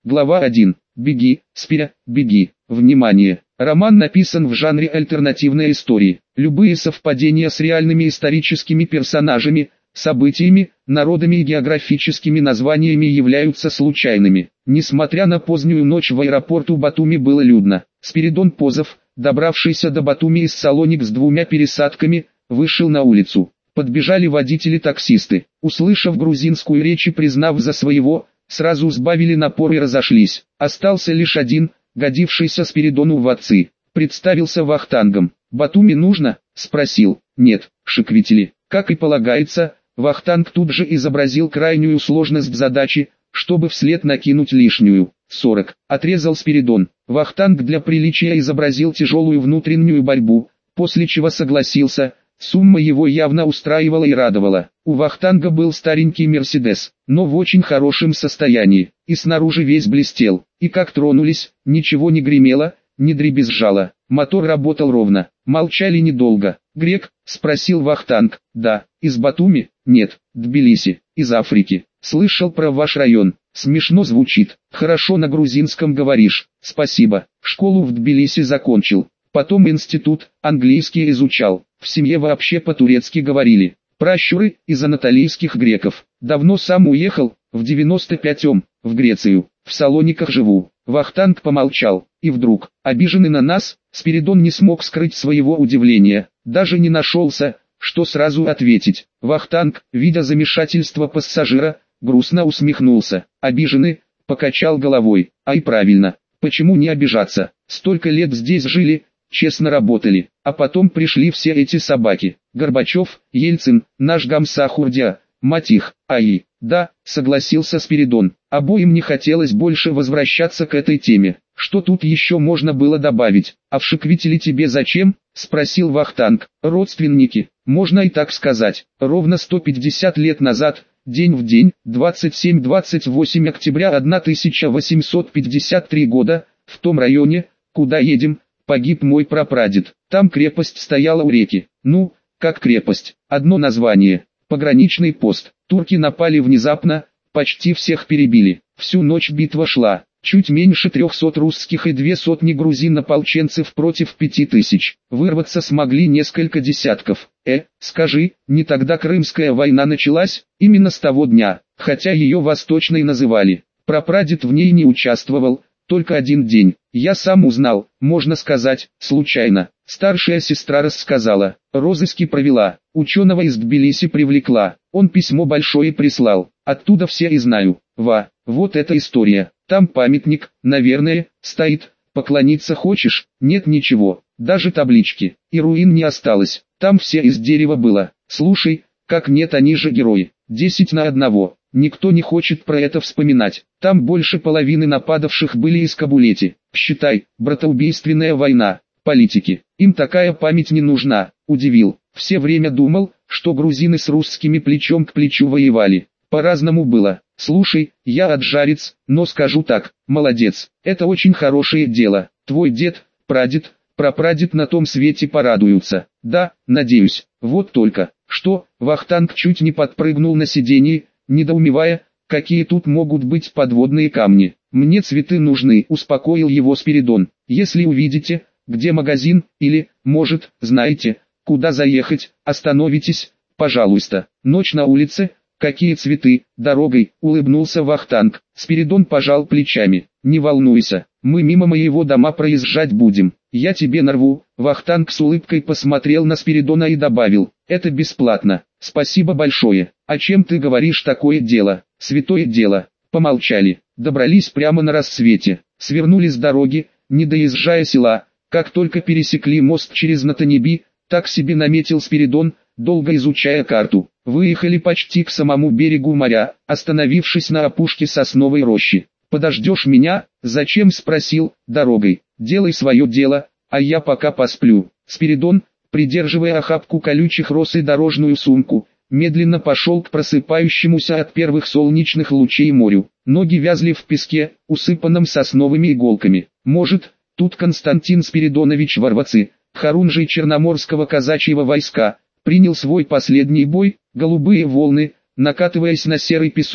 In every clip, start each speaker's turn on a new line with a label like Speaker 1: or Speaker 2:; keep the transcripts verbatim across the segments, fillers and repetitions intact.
Speaker 1: Глава один. Беги, Спиря, беги. Внимание! Роман написан в жанре альтернативной истории. Любые совпадения с реальными историческими персонажами, событиями, народами и географическими названиями являются случайными. Несмотря на позднюю ночь в аэропорту Батуми было людно. Спиридон Позов, добравшийся до Батуми из Салоник с двумя пересадками, вышел на улицу. Подбежали водители-таксисты. Услышав грузинскую речь и признав за своего, сразу сбавили напор и разошлись. Остался лишь один, годившийся Спиридону в отцы. Представился вахтангом. «Батуми нужно?» – спросил. «Нет, шиквители». Как и полагается, вахтанг тут же изобразил крайнюю сложность задачи, чтобы вслед накинуть лишнюю. сорок. Отрезал Спиридон. Вахтанг для приличия изобразил тяжелую внутреннюю борьбу, после чего согласился. Сумма его явно устраивала и радовала. У вахтанга был старенький Мерседес, но в очень хорошем состоянии, и снаружи весь блестел. И как тронулись, ничего не гремело, не дребезжало. Мотор работал ровно. Молчали недолго. «Грек?» – спросил вахтанг. «Да». «Из Батуми?» «Нет». «Тбилиси». «Из Африки». «Слышал про ваш район. Смешно звучит». «Хорошо на грузинском говоришь». «Спасибо». Школу в Тбилиси закончил. Потом институт, английский изучал. В семье вообще по-турецки говорили. Пращуры, из анатолийских греков. Давно сам уехал, в девяносто пятом, в Грецию. В Салониках живу. Вахтанг помолчал. И вдруг, обиженный на нас, Спиридон не смог скрыть своего удивления. Даже не нашелся, что сразу ответить. Вахтанг, видя замешательство пассажира, грустно усмехнулся. Обиженный, покачал головой. А и правильно. Почему не обижаться? Столько лет здесь жили, честно работали, а потом пришли все эти собаки. Горбачев, Ельцин, наш Гамсахурдия, мать их, аи. Да, согласился Спиридон. Обоим не хотелось больше возвращаться к этой теме. Что тут еще можно было добавить? А в шиквители тебе зачем? Спросил вахтанг. Родственники, можно и так сказать. Ровно сто пятьдесят лет назад, день в день, двадцать семь двадцать восемь октября тысяча восемьсот пятьдесят третьего года, в том районе, куда едем, погиб мой прапрадед. Там крепость стояла у реки. Ну, как крепость, одно название. Пограничный пост. Турки напали внезапно, почти всех перебили. Всю ночь битва шла. Чуть меньше трехсот русских и две сотни грузин-ополченцев против пяти тысяч. Вырваться смогли несколько десятков. Э, скажи, не тогда Крымская война началась? Именно с того дня, хотя ее Восточной называли. Прапрадед в ней не участвовал. Только один день. Я сам узнал, можно сказать, случайно. Старшая сестра рассказала, розыски провела, ученого из Тбилиси привлекла, он письмо большое прислал, оттуда все и знаю. Ва, вот эта история, там памятник, наверное, стоит, поклониться хочешь? Нет ничего, даже таблички, и руин не осталось, там все из дерева было. Слушай, как нет, они же герои, десять на одного. Никто не хочет про это вспоминать. Там больше половины нападавших были из Кабулети. Считай, братоубийственная война. Политики. Им такая память не нужна. Удивил. Все время думал, что грузины с русскими плечом к плечу воевали. По-разному было. Слушай, я аджарец, но скажу так, молодец. Это очень хорошее дело. Твой дед, прадед, прапрадед на том свете порадуются. Да, надеюсь. Вот только, что, вахтанг чуть не подпрыгнул на сиденье, недоумевая, какие тут могут быть подводные камни. «Мне цветы нужны», — успокоил его Спиридон. «Если увидите, где магазин, или, может, знаете, куда заехать, остановитесь, пожалуйста. Ночь на улице, какие цветы, дорогой», — улыбнулся вахтанг. Спиридон пожал плечами. «Не волнуйся, мы мимо моего дома проезжать будем. Я тебе нарву». Вахтанг с улыбкой посмотрел на Спиридона и добавил: «Это бесплатно. Спасибо большое. А чем ты говоришь такое дело? Святое дело». Помолчали. Добрались прямо на рассвете. Свернули с дороги, не доезжая села. Как только пересекли мост через Натанеби, так себе наметил Спиридон, долго изучая карту. Выехали почти к самому берегу моря, остановившись на опушке сосновой рощи. «Подождешь меня?» «Зачем?» — спросил. «Дорогой. Делай свое дело, а я пока посплю». Спиридон, придерживая охапку колючих роз и дорожную сумку, медленно пошел к просыпающемуся от первых солнечных лучей морю. Ноги вязли в песке, усыпанном сосновыми иголками. Может, тут Константин Спиридонович Варвацы, хорунжий Черноморского казачьего войска, принял свой последний бой. Голубые волны, накатываясь на серый песок,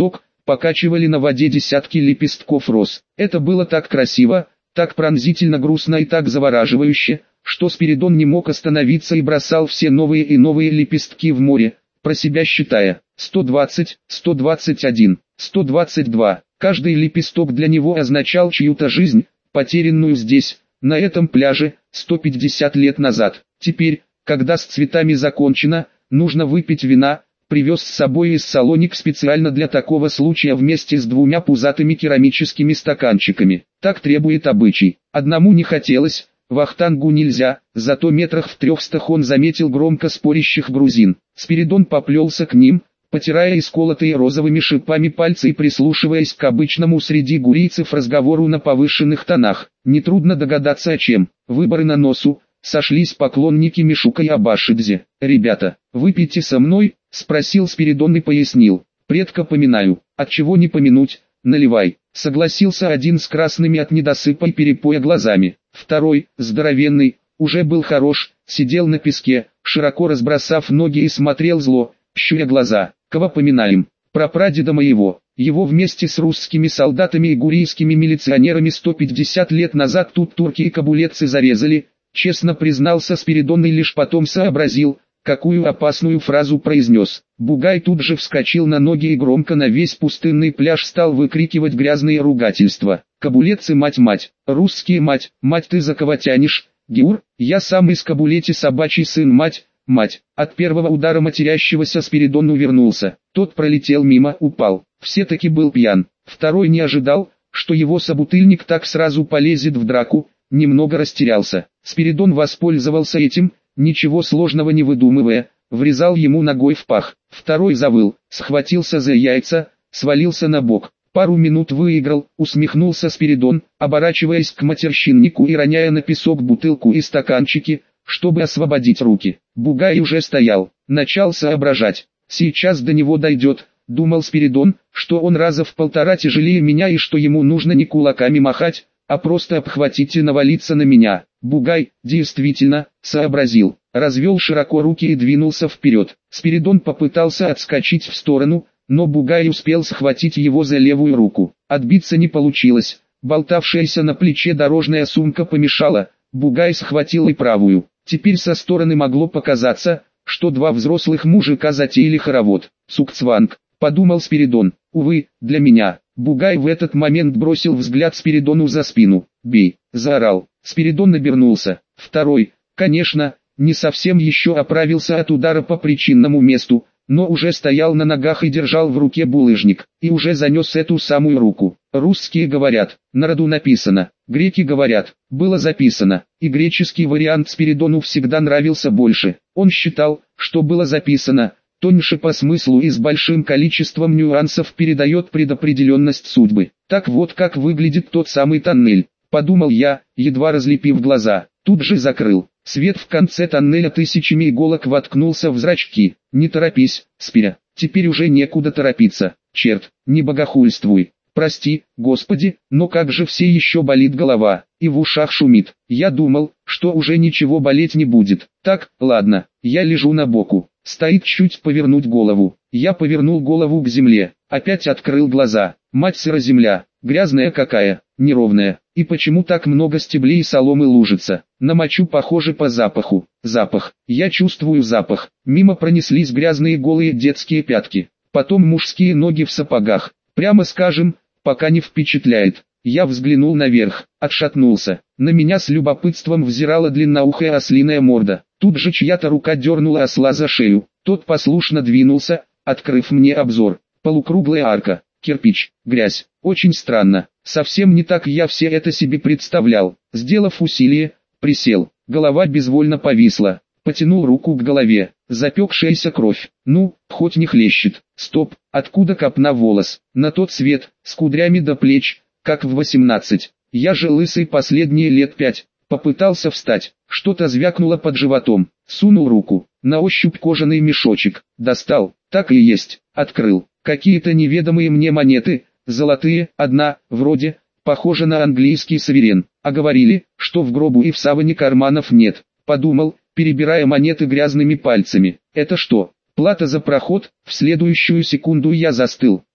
Speaker 1: покачивали на воде десятки лепестков роз. Это было так красиво, так пронзительно грустно и так завораживающе, что Спиридон не мог остановиться и бросал все новые и новые лепестки в море, про себя считая: сто двадцать, сто двадцать один, сто двадцать два. Каждый лепесток для него означал чью-то жизнь, потерянную здесь, на этом пляже, сто пятьдесят лет назад. Теперь, когда с цветами закончено, нужно выпить вина. Привез с собой из Салоник специально для такого случая вместе с двумя пузатыми керамическими стаканчиками. Так требует обычай. Одному не хотелось, Вахтангу нельзя, зато метрах в трехстах он заметил громко спорящих грузин. Спиридон поплелся к ним, потирая исколотые розовыми шипами пальцы и прислушиваясь к обычному среди гурийцев разговору на повышенных тонах. Нетрудно догадаться о чем. Выборы на носу. Сошлись поклонники Мишука и Абашидзе. «Ребята, выпейте со мной?» — спросил Спиридон и пояснил. «Предка поминаю, отчего не помянуть, наливай». Согласился один с красными от недосыпа и перепоя глазами. Второй, здоровенный, уже был хорош, сидел на песке, широко разбросав ноги и смотрел зло, щуря глаза. «Кого поминаем? Прапрадеда моего. Его вместе с русскими солдатами и гурийскими милиционерами сто пятьдесят лет назад тут турки и кабулетцы зарезали». Честно признался Спиридон и лишь потом сообразил, какую опасную фразу произнес. Бугай тут же вскочил на ноги и громко на весь пустынный пляж стал выкрикивать грязные ругательства. «Кабулетцы, мать-мать, русские, мать, мать, ты за кого тянешь? Геур, я сам из Кабулете собачий сын, мать, мать». От первого удара матерящегося Спиридон увернулся. Тот пролетел мимо, упал. Все-таки был пьян. Второй не ожидал, что его собутыльник так сразу полезет в драку. Немного растерялся. Спиридон воспользовался этим, ничего сложного не выдумывая, врезал ему ногой в пах. Второй завыл, схватился за яйца, свалился на бок. Пару минут выиграл, усмехнулся Спиридон, оборачиваясь к матерщиннику и роняя на песок бутылку и стаканчики, чтобы освободить руки. Бугай уже стоял, начал соображать. Сейчас до него дойдет, думал Спиридон, что он раза в полтора тяжелее меня и что ему нужно не кулаками махать, а просто обхватить и навалиться на меня. Бугай, действительно, сообразил, развел широко руки и двинулся вперед. Спиридон попытался отскочить в сторону, но Бугай успел схватить его за левую руку. Отбиться не получилось, болтавшаяся на плече дорожная сумка помешала, Бугай схватил и правую. Теперь со стороны могло показаться, что два взрослых мужика затеяли хоровод. «Цукцванг», — подумал Спиридон, — увы, для меня. Бугай в этот момент бросил взгляд Спиридону за спину. «Бей!» — заорал. Спиридон обернулся. Второй, конечно, не совсем еще оправился от удара по причинному месту, но уже стоял на ногах и держал в руке булыжник, и уже занес эту самую руку. Русские говорят, на роду написано, греки говорят, было записано, и греческий вариант Спиридону всегда нравился больше. Он считал, что было записано, тоньше по смыслу и с большим количеством нюансов передает предопределенность судьбы. Так вот как выглядит тот самый тоннель, подумал я, едва разлепив глаза, тут же закрыл. Свет в конце тоннеля тысячами иголок воткнулся в зрачки. Не торопись, Спиря, теперь уже некуда торопиться. Черт, не богохульствуй. Прости, Господи, но как же все еще болит голова, и в ушах шумит. Я думал, что уже ничего болеть не будет. Так, ладно, я лежу на боку. Стоит чуть повернуть голову. Я повернул голову к земле. Опять открыл глаза. Мать сыра земля, грязная какая, неровная. И почему так много стеблей и соломы лужится? На мочу похоже по запаху. Запах. Я чувствую запах. Мимо пронеслись грязные голые детские пятки. Потом мужские ноги в сапогах. Прямо скажем, пока не впечатляет. Я взглянул наверх, отшатнулся. На меня с любопытством взирала длинноухая ослиная морда. Тут же чья-то рука дернула осла за шею. Тот послушно двинулся, открыв мне обзор. Полукруглая арка, кирпич, грязь. Очень странно. Совсем не так я все это себе представлял. Сделав усилие, присел. Голова безвольно повисла. Потянул руку к голове. Запекшаяся кровь. Ну, хоть не хлещет. Стоп, откуда копна волос? На тот свет, с кудрями до плеч, как в восемнадцать. Я же лысый последние лет пять. Попытался встать. Что-то звякнуло под животом. Сунул руку. На ощупь кожаный мешочек. Достал. Так и есть. Открыл. Какие-то неведомые мне монеты. Золотые, одна, вроде, похожа на английский суверен. А говорили, что в гробу и в саване карманов нет. Подумал, перебирая монеты грязными пальцами. Это что? Плата за проход? В следующую секунду я застыл.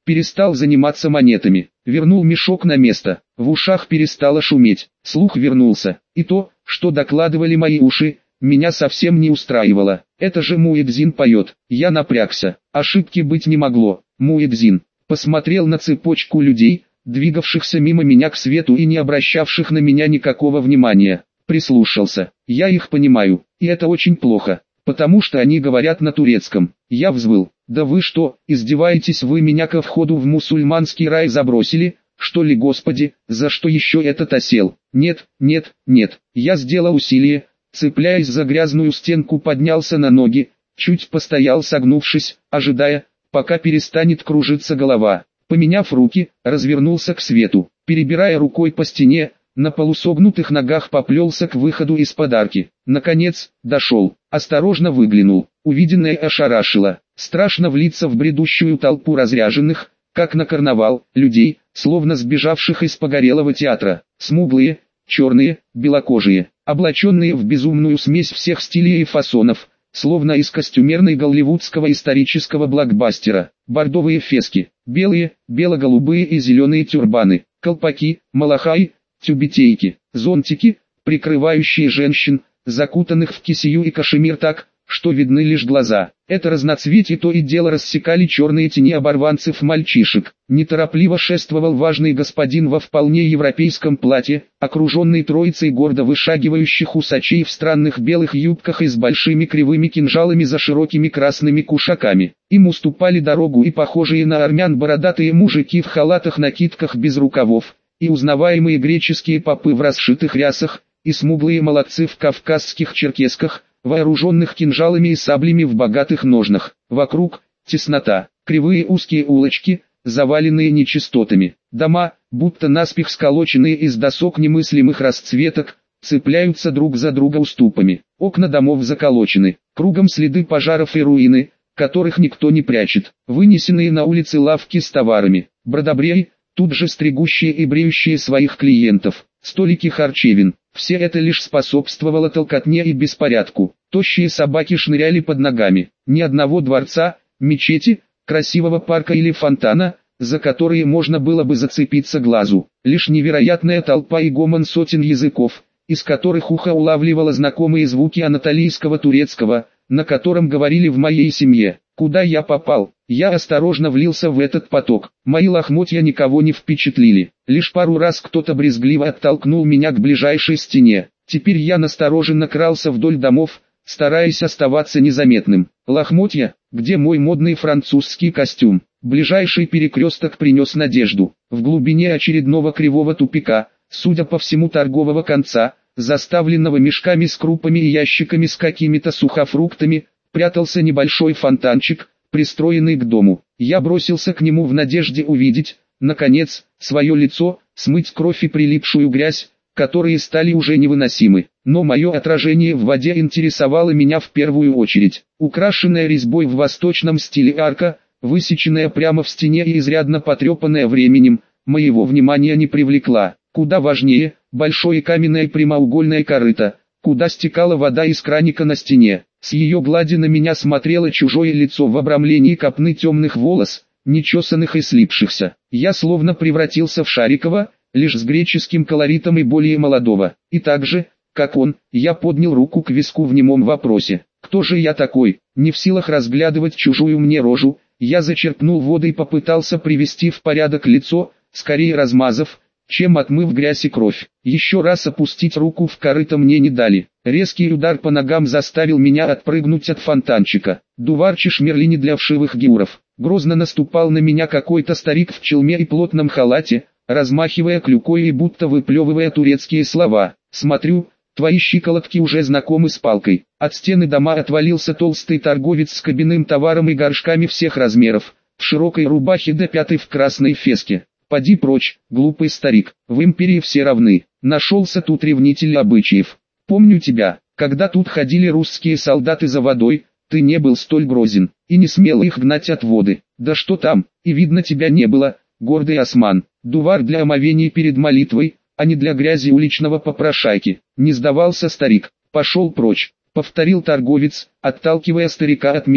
Speaker 1: перестал заниматься монетами, вернул мешок на место, в ушах перестало шуметь, слух вернулся, и то, что докладывали мои уши, меня совсем не устраивало. Это же Муэдзин поет. Я напрягся, ошибки быть не могло. Муэдзин посмотрел на цепочку людей, двигавшихся мимо меня к свету и не обращавших на меня никакого внимания. Прислушался. Я их понимаю, и это очень плохо, потому что они говорят на турецком. Я взвыл. Да вы что, издеваетесь, вы меня ко входу в мусульманский рай забросили? Что ли, Господи, за что еще этот осел? Нет, нет, нет. Я сделал усилие, цепляясь за грязную стенку, поднялся на ноги, чуть постоял согнувшись, ожидая, пока перестанет кружиться голова. Поменяв руки, развернулся к свету, перебирая рукой по стене, на полусогнутых ногах поплелся к выходу из подарки. Наконец, дошел, осторожно выглянул, увиденное ошарашило. Страшно влиться в бредущую толпу разряженных, как на карнавал, людей, словно сбежавших из погорелого театра, смуглые, черные, белокожие, облаченные в безумную смесь всех стилей и фасонов, словно из костюмерной голливудского исторического блокбастера, бордовые фески, белые, бело-голубые и зеленые тюрбаны, колпаки, малахаи, тюбетейки, зонтики, прикрывающие женщин, закутанных в кисею и кашемир так, что видны лишь глаза. Это разноцветие то и дело рассекали черные тени оборванцев-мальчишек. Неторопливо шествовал важный господин во вполне европейском платье, окруженный троицей гордо вышагивающих усачей в странных белых юбках и с большими кривыми кинжалами за широкими красными кушаками. Им уступали дорогу и похожие на армян бородатые мужики в халатах-накидках без рукавов, и узнаваемые греческие попы в расшитых рясах, и смуглые молодцы в кавказских черкесках, вооруженных кинжалами и саблями в богатых ножнах. Вокруг теснота, кривые узкие улочки, заваленные нечистотами. Дома, будто наспех сколоченные из досок немыслимых расцветок, цепляются друг за друга уступами. Окна домов заколочены, кругом следы пожаров и руины, которых никто не прячет. Вынесенные на улицы лавки с товарами, бродобреи, тут же стригущие и бреющие своих клиентов, столики харчевин. Все это лишь способствовало толкотне и беспорядку. Тощие собаки шныряли под ногами. Ни одного дворца, мечети, красивого парка или фонтана, за которые можно было бы зацепиться глазу. Лишь невероятная толпа и гомон сотен языков, из которых ухо улавливало знакомые звуки анатолийского турецкого, на котором говорили в моей семье. Куда я попал? Я осторожно влился в этот поток. Мои лохмотья никого не впечатлили. Лишь пару раз кто-то брезгливо оттолкнул меня к ближайшей стене. Теперь я настороженно крался вдоль домов, стараясь оставаться незаметным. Лохмотья, где мой модный французский костюм? Ближайший перекресток принес надежду. В глубине очередного кривого тупика, судя по всему торгового конца, заставленного мешками с крупами и ящиками с какими-то сухофруктами, прятался небольшой фонтанчик, пристроенный к дому. Я бросился к нему в надежде увидеть, наконец, свое лицо, смыть кровь и прилипшую грязь, которые стали уже невыносимы. Но мое отражение в воде интересовало меня в первую очередь. Украшенная резьбой в восточном стиле арка, высеченная прямо в стене и изрядно потрепанная временем, моего внимания не привлекла. Куда важнее, большое каменное прямоугольное корыто, куда стекала вода из краника на стене. С ее глади на меня смотрело чужое лицо в обрамлении копны темных волос, нечесанных и слипшихся. Я словно превратился в Шарикова, лишь с греческим колоритом и более молодого. И так же, как он, я поднял руку к виску в немом вопросе. Кто же я такой? Не в силах разглядывать чужую мне рожу, я зачерпнул воды и попытался привести в порядок лицо, скорее размазав, чем отмыв грязь и кровь. Еще раз опустить руку в корыто мне не дали. Резкий удар по ногам заставил меня отпрыгнуть от фонтанчика. Дувар Чешмерли не для вшивых геуров. Грозно наступал на меня какой-то старик в челме и плотном халате, размахивая клюкой и будто выплевывая турецкие слова. Смотрю, твои щиколотки уже знакомы с палкой. От стены дома отвалился толстый торговец с кабинным товаром и горшками всех размеров, в широкой рубахе до пятой в красной феске. Поди прочь, глупый старик, в империи все равны. Нашелся тут ревнитель обычаев. Помню тебя, когда тут ходили русские солдаты за водой, ты не был столь грозен, и не смел их гнать от воды. Да что там, и видно тебя не было, гордый осман. Дувар для омовений перед молитвой, а не для грязи уличного попрошайки. Не сдавался старик, пошел прочь, повторил торговец, отталкивая старика от меня.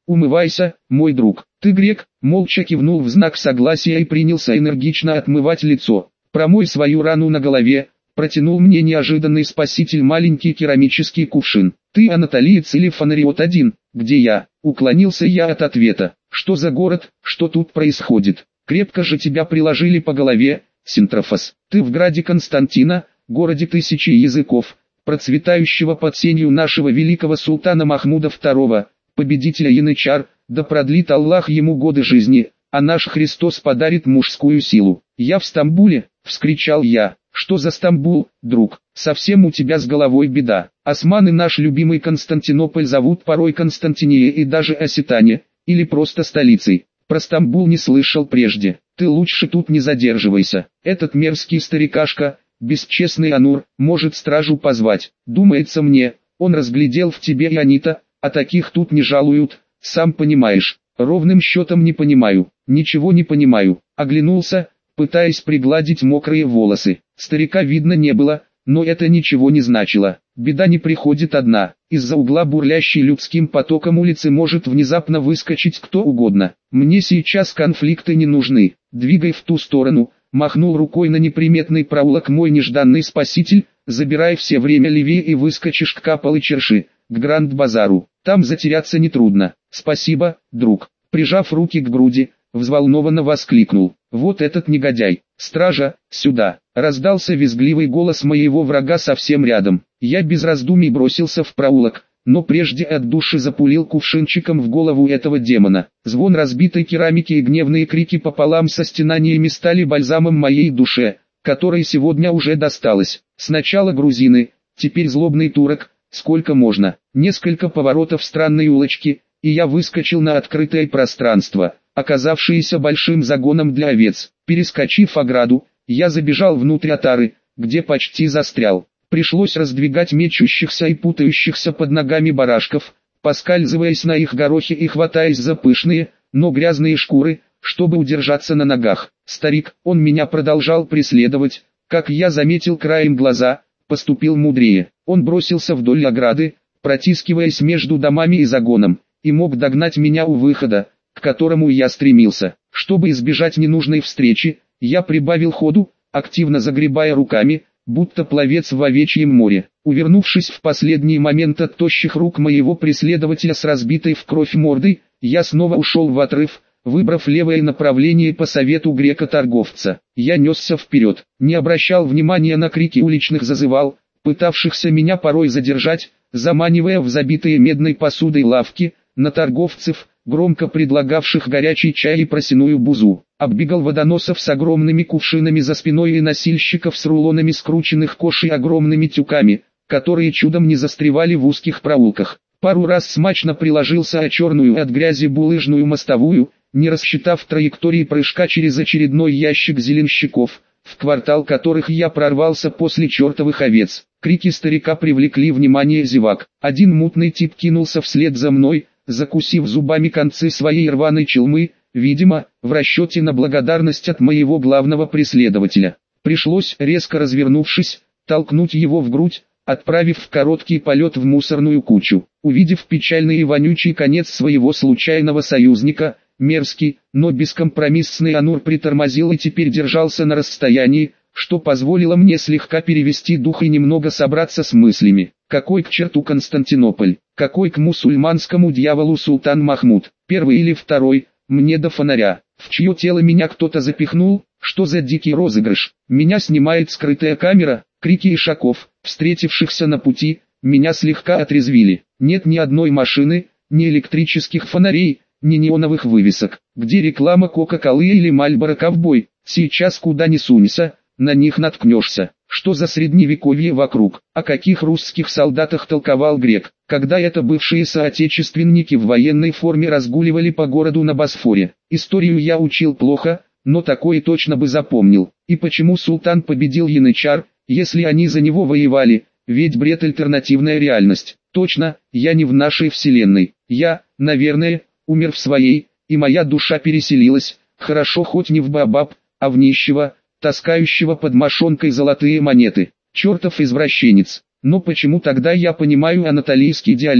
Speaker 1: умывайся, мой друг. Ты грек, молча кивнул в знак согласия и принялся энергично отмывать лицо. Промой свою рану на голове, протянул мне неожиданный спаситель маленький керамический кувшин. Ты анатолиец или фонариот один, где я? Уклонился я от ответа. Что за город, что тут происходит? Крепко же тебя приложили по голове, Синтрофос. Ты в граде Константина, городе тысячи языков, процветающего под сенью нашего великого султана Махмуда второго, победителя янычар, да продлит Аллах ему годы жизни, а наш Христос подарит мужскую силу. Я в Стамбуле, вскричал я. Что за Стамбул, друг? Совсем у тебя с головой беда. Османы наш любимый Константинополь зовут порой Константинией и даже Осетане, или просто столицей. Про Стамбул не слышал прежде. Ты лучше тут не задерживайся. Этот мерзкий старикашка, бесчестный Анур, может стражу позвать. Думается мне, он разглядел в тебе Ионита, а таких тут не жалуют, сам понимаешь. Ровным счетом не понимаю, ничего не понимаю. Оглянулся, пытаясь пригладить мокрые волосы. Старика видно не было, но это ничего не значило. Беда не приходит одна. Из-за угла бурлящей людским потоком улицы может внезапно выскочить кто угодно. Мне сейчас конфликты не нужны. Двигай в ту сторону. Махнул рукой на неприметный проулок мой нежданный спаситель. Забирай все время левее и выскочишь к Капалы-Черши, к Гранд-базару. Там затеряться нетрудно. Спасибо, друг. Прижав руки к груди, взволнованно воскликнул. Вот этот негодяй. Стража, сюда. Раздался визгливый голос моего врага совсем рядом. Я без раздумий бросился в проулок, но прежде от души запулил кувшинчиком в голову этого демона. Звон разбитой керамики и гневные крики пополам со стенаниями стали бальзамом моей душе, которой сегодня уже досталось. Сначала грузины, теперь злобный турок, сколько можно. Несколько поворотов странной улочки, и я выскочил на открытое пространство, оказавшееся большим загоном для овец. Перескочив ограду, я забежал внутрь отары, где почти застрял. Пришлось раздвигать мечущихся и путающихся под ногами барашков, поскальзываясь на их горохе и хватаясь за пышные, но грязные шкуры, чтобы удержаться на ногах. Старик, он меня продолжал преследовать, как я заметил краем глаза, поступил мудрее. Он бросился вдоль ограды, протискиваясь между домами и загоном, и мог догнать меня у выхода, к которому я стремился. Чтобы избежать ненужной встречи, я прибавил ходу, активно загребая руками, будто пловец в овечьем море. Увернувшись в последний момент от тощих рук моего преследователя с разбитой в кровь мордой, я снова ушел в отрыв, выбрав левое направление по совету грека-торговца. Я несся вперед, не обращал внимания на крики уличных зазывал, пытавшихся меня порой задержать, заманивая в забитые медной посудой лавки, на торговцев, громко предлагавших горячий чай и просяную бузу. Оббегал водоносов с огромными кувшинами за спиной и носильщиков с рулонами скрученных кож и огромными тюками, которые чудом не застревали в узких проулках. Пару раз смачно приложился о черную от грязи булыжную мостовую, не рассчитав траектории прыжка через очередной ящик зеленщиков, в квартал которых я прорвался после чертовых овец. Крики старика привлекли внимание зевак. Один мутный тип кинулся вслед за мной, закусив зубами концы своей рваной челмы, видимо, в расчете на благодарность от моего главного преследователя. Пришлось, резко развернувшись, толкнуть его в грудь, отправив в короткий полет в мусорную кучу. Увидев печальный и вонючий конец своего случайного союзника, мерзкий, но бескомпромиссный Анур притормозил и теперь держался на расстоянии, что позволило мне слегка перевести дух и немного собраться с мыслями. Какой к черту Константинополь? Какой к мусульманскому дьяволу султан Махмуд? Первый или второй? Мне до фонаря. В чье тело меня кто-то запихнул? Что за дикий розыгрыш? Меня снимает скрытая камера. Крики ишаков, встретившихся на пути, меня слегка отрезвили. Нет ни одной машины, ни электрических фонарей, ни неоновых вывесок. Где реклама Кока-Колы или Мальборо Ковбой? Сейчас куда ни сунься, на них наткнешься. Что за средневековье вокруг? О каких русских солдатах толковал грек, когда это бывшие соотечественники в военной форме разгуливали по городу на Босфоре? Историю я учил плохо, но такое точно бы запомнил. И почему султан победил янычар, если они за него воевали? Ведь бред — альтернативная реальность. Точно, я не в нашей вселенной. Я, наверное, умер в своей, и моя душа переселилась, хорошо хоть не в Баобаб, а в нищего, таскающего под мошонкой золотые монеты. Чертов извращенец. Но почему тогда я понимаю анатолийский диалект?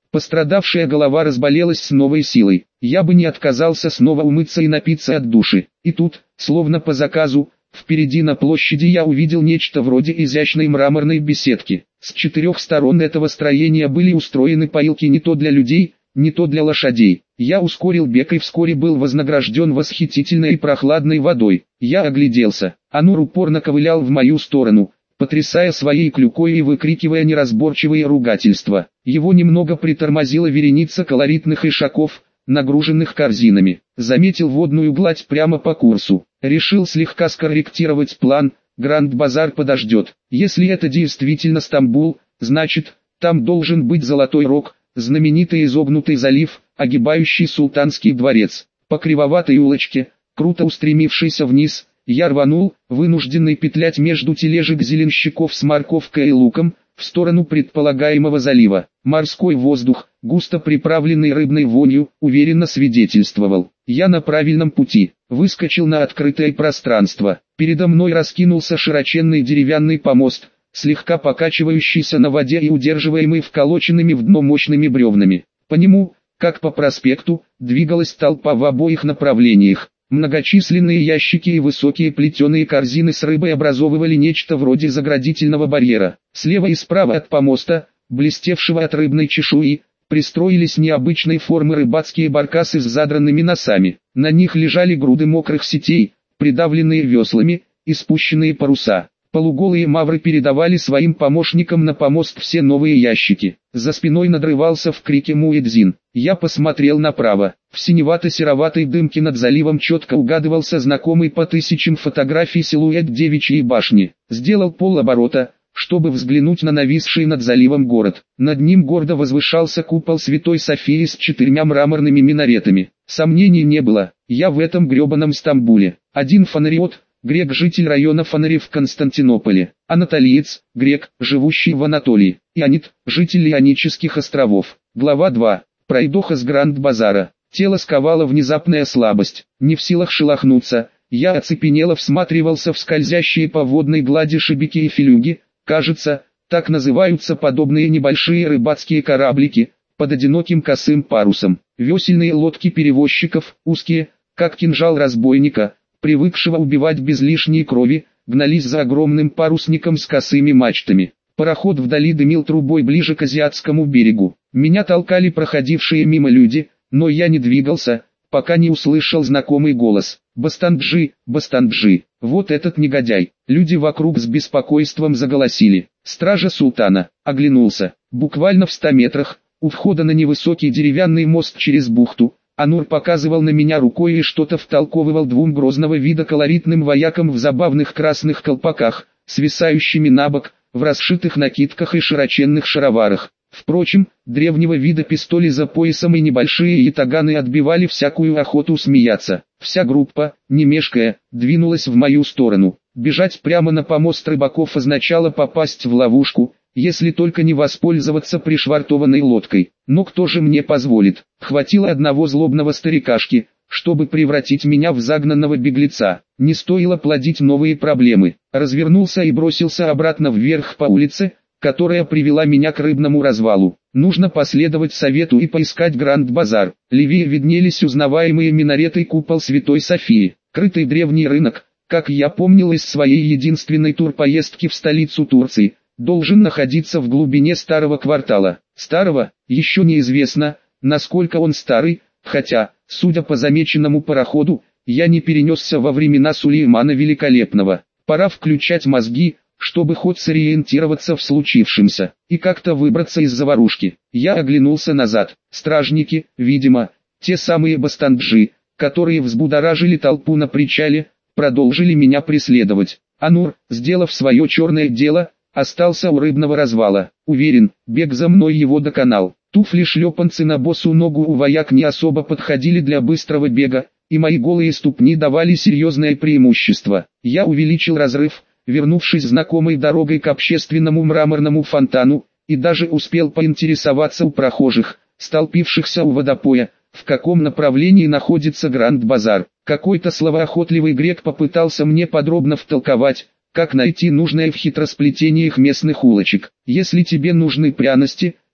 Speaker 1: Пострадавшая голова разболелась с новой силой. Я бы не отказался снова умыться и напиться от души. И тут, словно по заказу, впереди на площади я увидел нечто вроде изящной мраморной беседки. С четырех сторон этого строения были устроены поилки не то для людей, не то для лошадей. Я ускорил бег и вскоре был вознагражден восхитительной и прохладной водой. Я огляделся. Анур упорно ковылял в мою сторону, потрясая своей клюкой и выкрикивая неразборчивые ругательства. Его немного притормозила вереница колоритных ишаков, нагруженных корзинами. Заметил водную гладь прямо по курсу. Решил слегка скорректировать план. Гранд-базар подождет. Если это действительно Стамбул, значит, там должен быть Золотой Рог, знаменитый изогнутый залив, огибающий Султанский дворец. По кривоватой улочке, круто устремившейся вниз, я рванул, вынужденный петлять между тележек зеленщиков с морковкой и луком, в сторону предполагаемого залива. Морской воздух, густо приправленный рыбной вонью, уверенно свидетельствовал: я на правильном пути. Выскочил на открытое пространство. Передо мной раскинулся широченный деревянный помост, слегка покачивающийся на воде и удерживаемый вколоченными в дно мощными бревнами. По нему, как по проспекту, двигалась толпа в обоих направлениях. Многочисленные ящики и высокие плетеные корзины с рыбой образовывали нечто вроде заградительного барьера. Слева и справа от помоста, блестевшего от рыбной чешуи, пристроились необычной формы рыбацкие баркасы с задранными носами. На них лежали груды мокрых сетей, придавленные веслами, и спущенные паруса. Полуголые мавры передавали своим помощникам на помост все новые ящики. За спиной надрывался в крике муэдзин. Я посмотрел направо. В синевато-сероватой дымке над заливом четко угадывался знакомый по тысячам фотографий силуэт девичьей башни. Сделал полоборота, чтобы взглянуть на нависший над заливом город. Над ним гордо возвышался купол Святой Софии с четырьмя мраморными минаретами. Сомнений не было, я в этом гребаном Стамбуле. Один фонариот, грек, житель района Фонари в Константинополе, анатолиец, грек, живущий в Анатолии, ионит, житель Ионических островов. Глава два. Пройдоха с Гранд-базара. Тело сковало внезапная слабость. Не в силах шелохнуться, я оцепенело всматривался в скользящие по водной глади шибики и филюги. Кажется, так называются подобные небольшие рыбацкие кораблики, под одиноким косым парусом. Весельные лодки перевозчиков, узкие, как кинжал разбойника, привыкшего убивать без лишней крови, гнались за огромным парусником с косыми мачтами. Пароход вдали дымил трубой ближе к азиатскому берегу. Меня толкали проходившие мимо люди, но я не двигался, пока не услышал знакомый голос. «Бастанджи, Бастанджи, вот этот негодяй!» Люди вокруг с беспокойством заголосили. Стража султана. Оглянулся. Буквально в ста метрах, у входа на невысокий деревянный мост через бухту, Анур показывал на меня рукой и что-то втолковывал двум грозного вида колоритным воякам в забавных красных колпаках, свисающими на бок, в расшитых накидках и широченных шароварах. Впрочем, древнего вида пистоли за поясом и небольшие ятаганы отбивали всякую охоту смеяться. Вся группа, не мешкая, двинулась в мою сторону. Бежать прямо на помост рыбаков означало попасть в ловушку, если только не воспользоваться пришвартованной лодкой. Но кто же мне позволит? Хватило одного злобного старикашки, чтобы превратить меня в загнанного беглеца. Не стоило плодить новые проблемы. Развернулся и бросился обратно вверх по улице, которая привела меня к рыбному развалу. Нужно последовать совету и поискать Гранд-базар. Левее виднелись узнаваемые минареты и купол Святой Софии. Крытый древний рынок, как я помнил из своей единственной турпоездки в столицу Турции, должен находиться в глубине старого квартала. Старого, еще неизвестно, насколько он старый, хотя, судя по замеченному пароходу, я не перенесся во времена Сулеймана Великолепного. Пора включать мозги, чтобы хоть сориентироваться в случившемся, и как-то выбраться из заварушки. Я оглянулся назад. Стражники, видимо, те самые бастанджи, которые взбудоражили толпу на причале, продолжили меня преследовать. Анур, сделав свое черное дело, остался у рыбного развала. Уверен, бег за мной его доконал. Туфли-шлепанцы на босу ногу у вояк не особо подходили для быстрого бега, и мои голые ступни давали серьезное преимущество. Я увеличил разрыв, вернувшись знакомой дорогой к общественному мраморному фонтану, и даже успел поинтересоваться у прохожих, столпившихся у водопоя, в каком направлении находится Гранд-базар. Какой-то словоохотливый грек попытался мне подробно втолковать, как найти нужное в хитросплетениях местных улочек. Если тебе нужны пряности,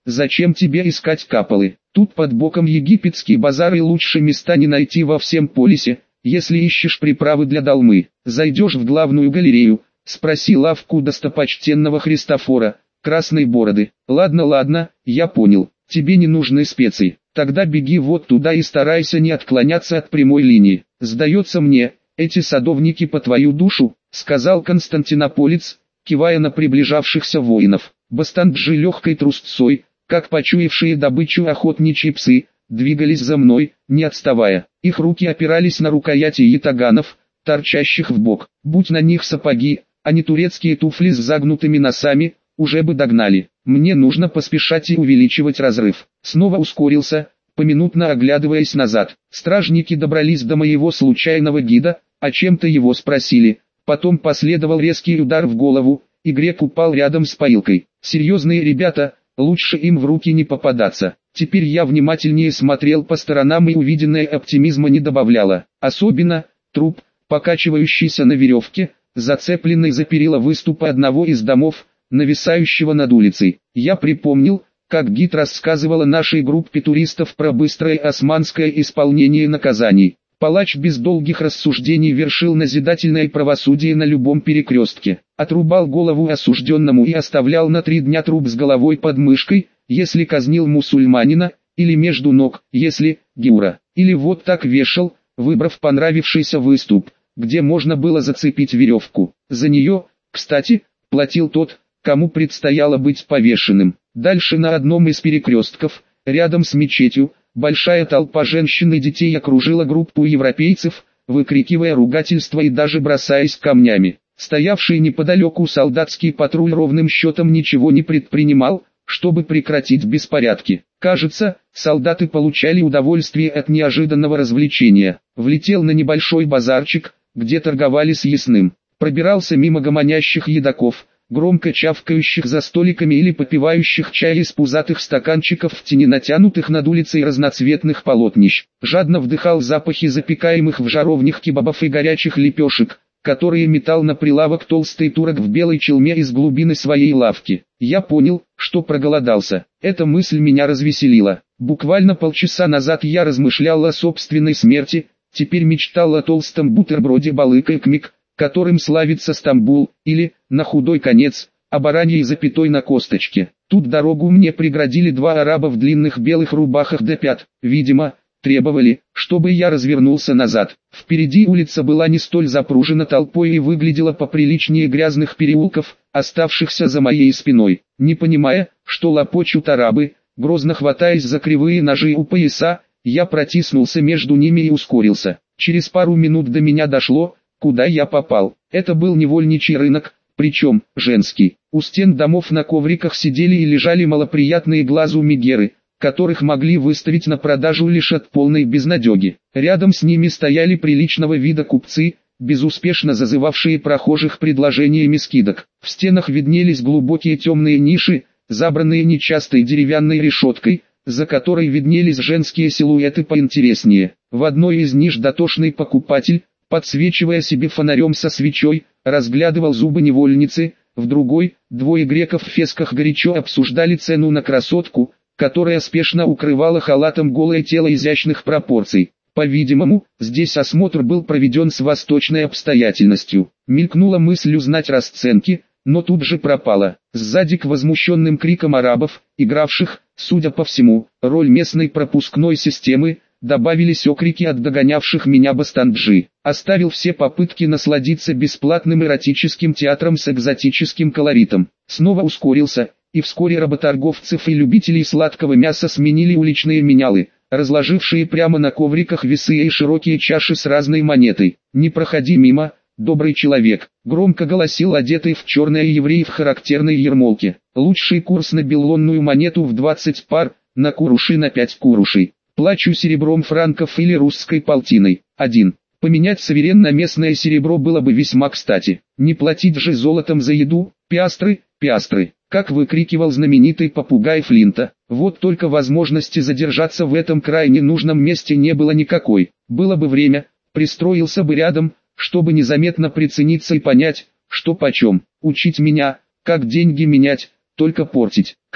Speaker 1: зачем тебе искать капалы? Тут под боком египетский базар и лучше места не найти во всем полисе, если ищешь приправы для долмы. Зайдешь в главную галерею, спроси лавку достопочтенного Христофора, красной бороды. Ладно, ладно, я понял, тебе не нужны специи. Тогда беги вот туда и старайся не отклоняться от прямой линии. Сдается мне, эти садовники по твою душу, сказал Константинополец, кивая на приближавшихся воинов. Бастанджи легкой трусцой, как почуявшие добычу охотничьи псы, двигались за мной, не отставая. Их руки опирались на рукояти ятаганов, торчащих в бок. Будь на них сапоги, а не турецкие туфли с загнутыми носами, уже бы догнали. Мне нужно поспешать и увеличивать разрыв. Снова ускорился, поминутно оглядываясь назад. Стражники добрались до моего случайного гида, о чем-то его спросили. Потом последовал резкий удар в голову, и грек упал рядом с поилкой. Серьезные ребята, лучше им в руки не попадаться. Теперь я внимательнее смотрел по сторонам, и увиденное оптимизма не добавляло. Особенно, труп, покачивающийся на веревке, зацепленный за перила выступа одного из домов, нависающего над улицей. Я припомнил, как гид рассказывала нашей группе туристов про быстрое османское исполнение наказаний. Палач без долгих рассуждений вершил назидательное правосудие на любом перекрестке. Отрубал голову осужденному и оставлял на три дня труп с головой под мышкой, если казнил мусульманина, или между ног, если гюра, или вот так вешал, выбрав понравившийся выступ, где можно было зацепить веревку. За нее, кстати, платил тот, кому предстояло быть повешенным. Дальше на одном из перекрестков, рядом с мечетью, большая толпа женщин и детей окружила группу европейцев, выкрикивая ругательства и даже бросаясь камнями. Стоявший неподалеку солдатский патруль ровным счетом ничего не предпринимал, чтобы прекратить беспорядки. Кажется, солдаты получали удовольствие от неожиданного развлечения. Влетел на небольшой базарчик, где торговали съестным. Пробирался мимо гомонящих едоков, громко чавкающих за столиками или попивающих чай из пузатых стаканчиков в тени натянутых над улицей разноцветных полотнищ. Жадно вдыхал запахи запекаемых в жаровнях кебабов и горячих лепешек, которые метал на прилавок толстый турок в белой челме из глубины своей лавки. Я понял, что проголодался. Эта мысль меня развеселила. Буквально полчаса назад я размышлял о собственной смерти, теперь мечтал о толстом бутерброде балык-экмик, которым славится Стамбул, или, на худой конец, о бараньей запятой на косточке. Тут дорогу мне преградили два араба в длинных белых рубахах до пят, видимо, требовали, чтобы я развернулся назад. Впереди улица была не столь запружена толпой и выглядела поприличнее грязных переулков, оставшихся за моей спиной. Не понимая, что лопочут арабы, грозно хватаясь за кривые ножи у пояса, я протиснулся между ними и ускорился. Через пару минут до меня дошло, куда я попал. Это был невольничий рынок, причем женский. У стен домов на ковриках сидели и лежали малоприятные глазу мегеры, которых могли выставить на продажу лишь от полной безнадеги. Рядом с ними стояли приличного вида купцы, безуспешно зазывавшие прохожих предложениями скидок. В стенах виднелись глубокие темные ниши, забранные нечастой деревянной решеткой, за которой виднелись женские силуэты поинтереснее. В одной из ниш дотошный покупатель, подсвечивая себе фонарем со свечой, разглядывал зубы невольницы, в другой, двое греков в фесках горячо обсуждали цену на красотку, которая спешно укрывала халатом голое тело изящных пропорций. По-видимому, здесь осмотр был проведен с восточной обстоятельностью. Мелькнула мысль узнать расценки, но тут же пропала. Сзади к возмущенным крикам арабов, игравших, судя по всему, роль местной пропускной системы, добавились окрики от догонявших меня бастанджи. Оставил все попытки насладиться бесплатным эротическим театром с экзотическим колоритом. Снова ускорился, и вскоре работорговцев и любителей сладкого мяса сменили уличные менялы, разложившие прямо на ковриках весы и широкие чаши с разной монетой. «Не проходи мимо, добрый человек», — громко голосил одетый в черное еврей в характерной ермолке. «Лучший курс на беллонную монету в двадцать пар, на куруши на пять курушей. Плачу серебром франков или русской полтиной. один. Поменять суверен на местное серебро было бы весьма кстати. Не платить же золотом за еду, пиастры, пиастры, как выкрикивал знаменитый попугай Флинта. Вот только возможности задержаться в этом крайне нужном месте не было никакой. Было бы время, пристроился бы рядом, чтобы незаметно прицениться и понять, что почем. Учить меня, как деньги менять, только портить.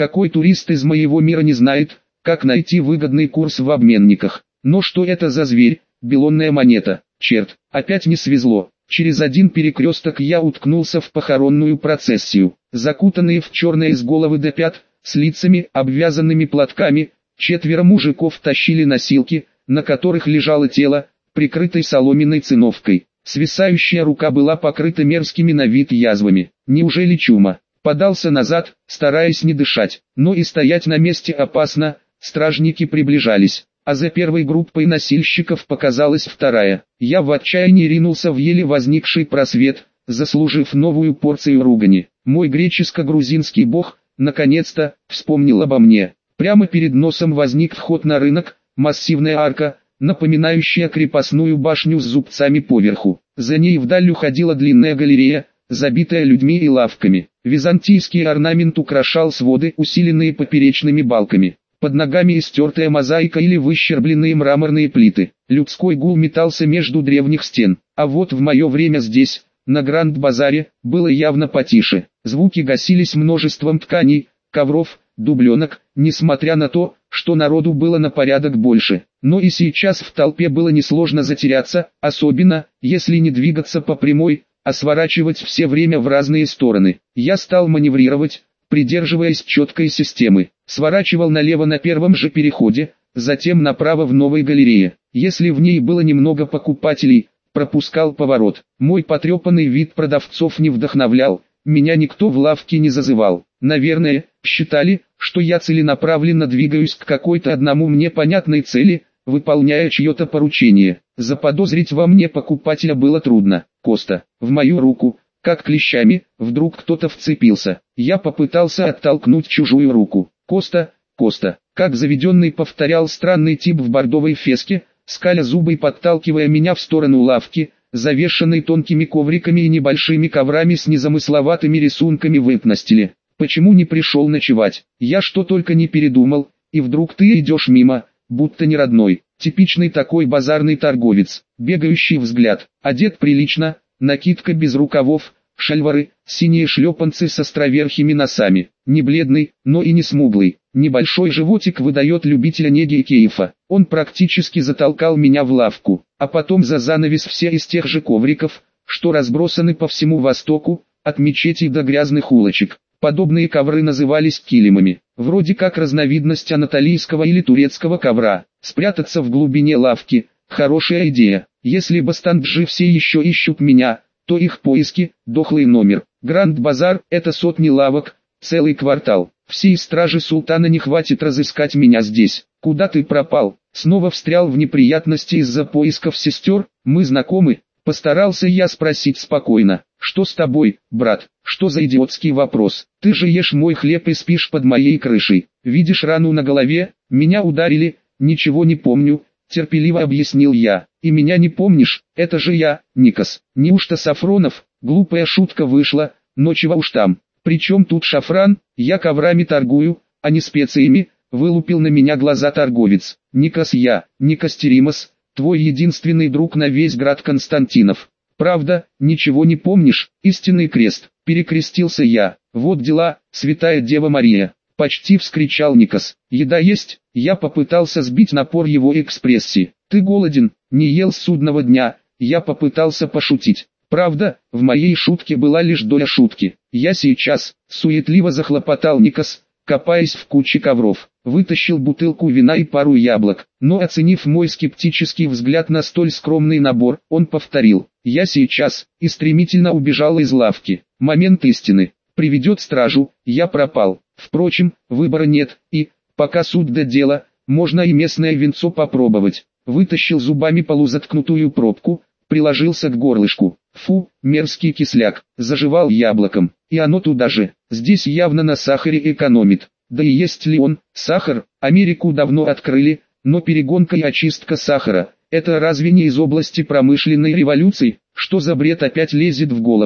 Speaker 1: Какой турист из моего мира не знает, как найти выгодный курс в обменниках? Но что это за зверь? Белонная монета. Черт, опять не свезло. Через один перекресток я уткнулся в похоронную процессию. Закутанные в черное с головы до пят, с лицами, обвязанными платками, четверо мужиков тащили носилки, на которых лежало тело, прикрытой соломенной циновкой. Свисающая рука была покрыта мерзкими на вид язвами. Неужели чума? Подался назад, стараясь не дышать, но и стоять на месте опасно. Стражники приближались, а за первой группой носильщиков показалась вторая. Я в отчаянии ринулся в еле возникший просвет, заслужив новую порцию ругани. Мой греческо-грузинский бог, наконец-то, вспомнил обо мне. Прямо перед носом возник вход на рынок, массивная арка, напоминающая крепостную башню с зубцами поверху. За ней вдаль уходила длинная галерея, забитая людьми и лавками. Византийский орнамент украшал своды, усиленные поперечными балками. Под ногами истертая мозаика или выщербленные мраморные плиты. Людской гул метался между древних стен. А вот в мое время здесь, на Гранд-базаре, было явно потише. Звуки гасились множеством тканей, ковров, дубленок, несмотря на то, что народу было на порядок больше. Но и сейчас в толпе было несложно затеряться, особенно, если не двигаться по прямой, а сворачивать все время в разные стороны. Я стал маневрировать, придерживаясь четкой системы. Сворачивал налево на первом же переходе, затем направо в новой галерее. Если в ней было немного покупателей, пропускал поворот. Мой потрепанный вид продавцов не вдохновлял, меня никто в лавке не зазывал. Наверное, считали, что я целенаправленно двигаюсь к какой-то одному мне понятной цели, выполняя чье-то поручение. Заподозрить во мне покупателя было трудно. Коста, в мою руку, как клещами, вдруг кто-то вцепился. Я попытался оттолкнуть чужую руку. Коста, Коста, как заведенный повторял странный тип в бордовой феске, скаля зубы и подталкивая меня в сторону лавки, завешенной тонкими ковриками и небольшими коврами с незамысловатыми рисунками в ипностиле. Почему не пришел ночевать? Я что только не передумал, и вдруг ты идешь мимо, будто не родной. Типичный такой базарный торговец, бегающий взгляд, одет прилично, накидка без рукавов, шальвары, синие шлепанцы с островерхими носами, не бледный, но и не смуглый. Небольшой животик выдает любителя неги и кейфа. Он практически затолкал меня в лавку, а потом за занавес все из тех же ковриков, что разбросаны по всему Востоку, от мечетей до грязных улочек. Подобные ковры назывались килимами, вроде как разновидность анатолийского или турецкого ковра. Спрятаться в глубине лавки – хорошая идея. Если бастанджи все еще ищут меня, то их поиски – дохлый номер. Гранд-базар – это сотни лавок, целый квартал. Всей стражи султана не хватит разыскать меня здесь. Куда ты пропал? Снова встрял в неприятности из-за поисков сестер? Мы знакомы? Постарался я спросить спокойно. Что с тобой, брат? Что за идиотский вопрос? Ты же ешь мой хлеб и спишь под моей крышей. Видишь рану на голове? Меня ударили, ничего не помню, терпеливо объяснил я. И меня не помнишь? Это же я, Никос. Неужто Сафронов? Глупая шутка вышла, но чего уж там. Причем тут шафран? Я коврами торгую, а не специями, вылупил на меня глаза торговец. Никос я, Никос Теримос, твой единственный друг на весь град Константинов. Правда, ничего не помнишь? Истинный крест. Перекрестился я. Вот дела, святая Дева Мария. Почти вскричал Никос. Еда есть? Я попытался сбить напор его экспрессии. Ты голоден? Не ел с судного дня? Я попытался пошутить. Правда, в моей шутке была лишь доля шутки. Я сейчас, суетливо захлопотал Никос, копаясь в куче ковров. Вытащил бутылку вина и пару яблок, но оценив мой скептический взгляд на столь скромный набор, он повторил: «Я сейчас», и стремительно убежал из лавки. Момент истины. Приведет стражу, я пропал. Впрочем, выбора нет, и, пока суд до дела, можно и местное винцо попробовать. Вытащил зубами полузаткнутую пробку, приложился к горлышку. Фу, мерзкий кисляк, заживал яблоком, и оно туда же. Здесь явно на сахаре экономит. Да и есть ли он, сахар? Америку давно открыли, но перегонка и очистка сахара – это разве не из области промышленной революции? Что за бред опять лезет в голову?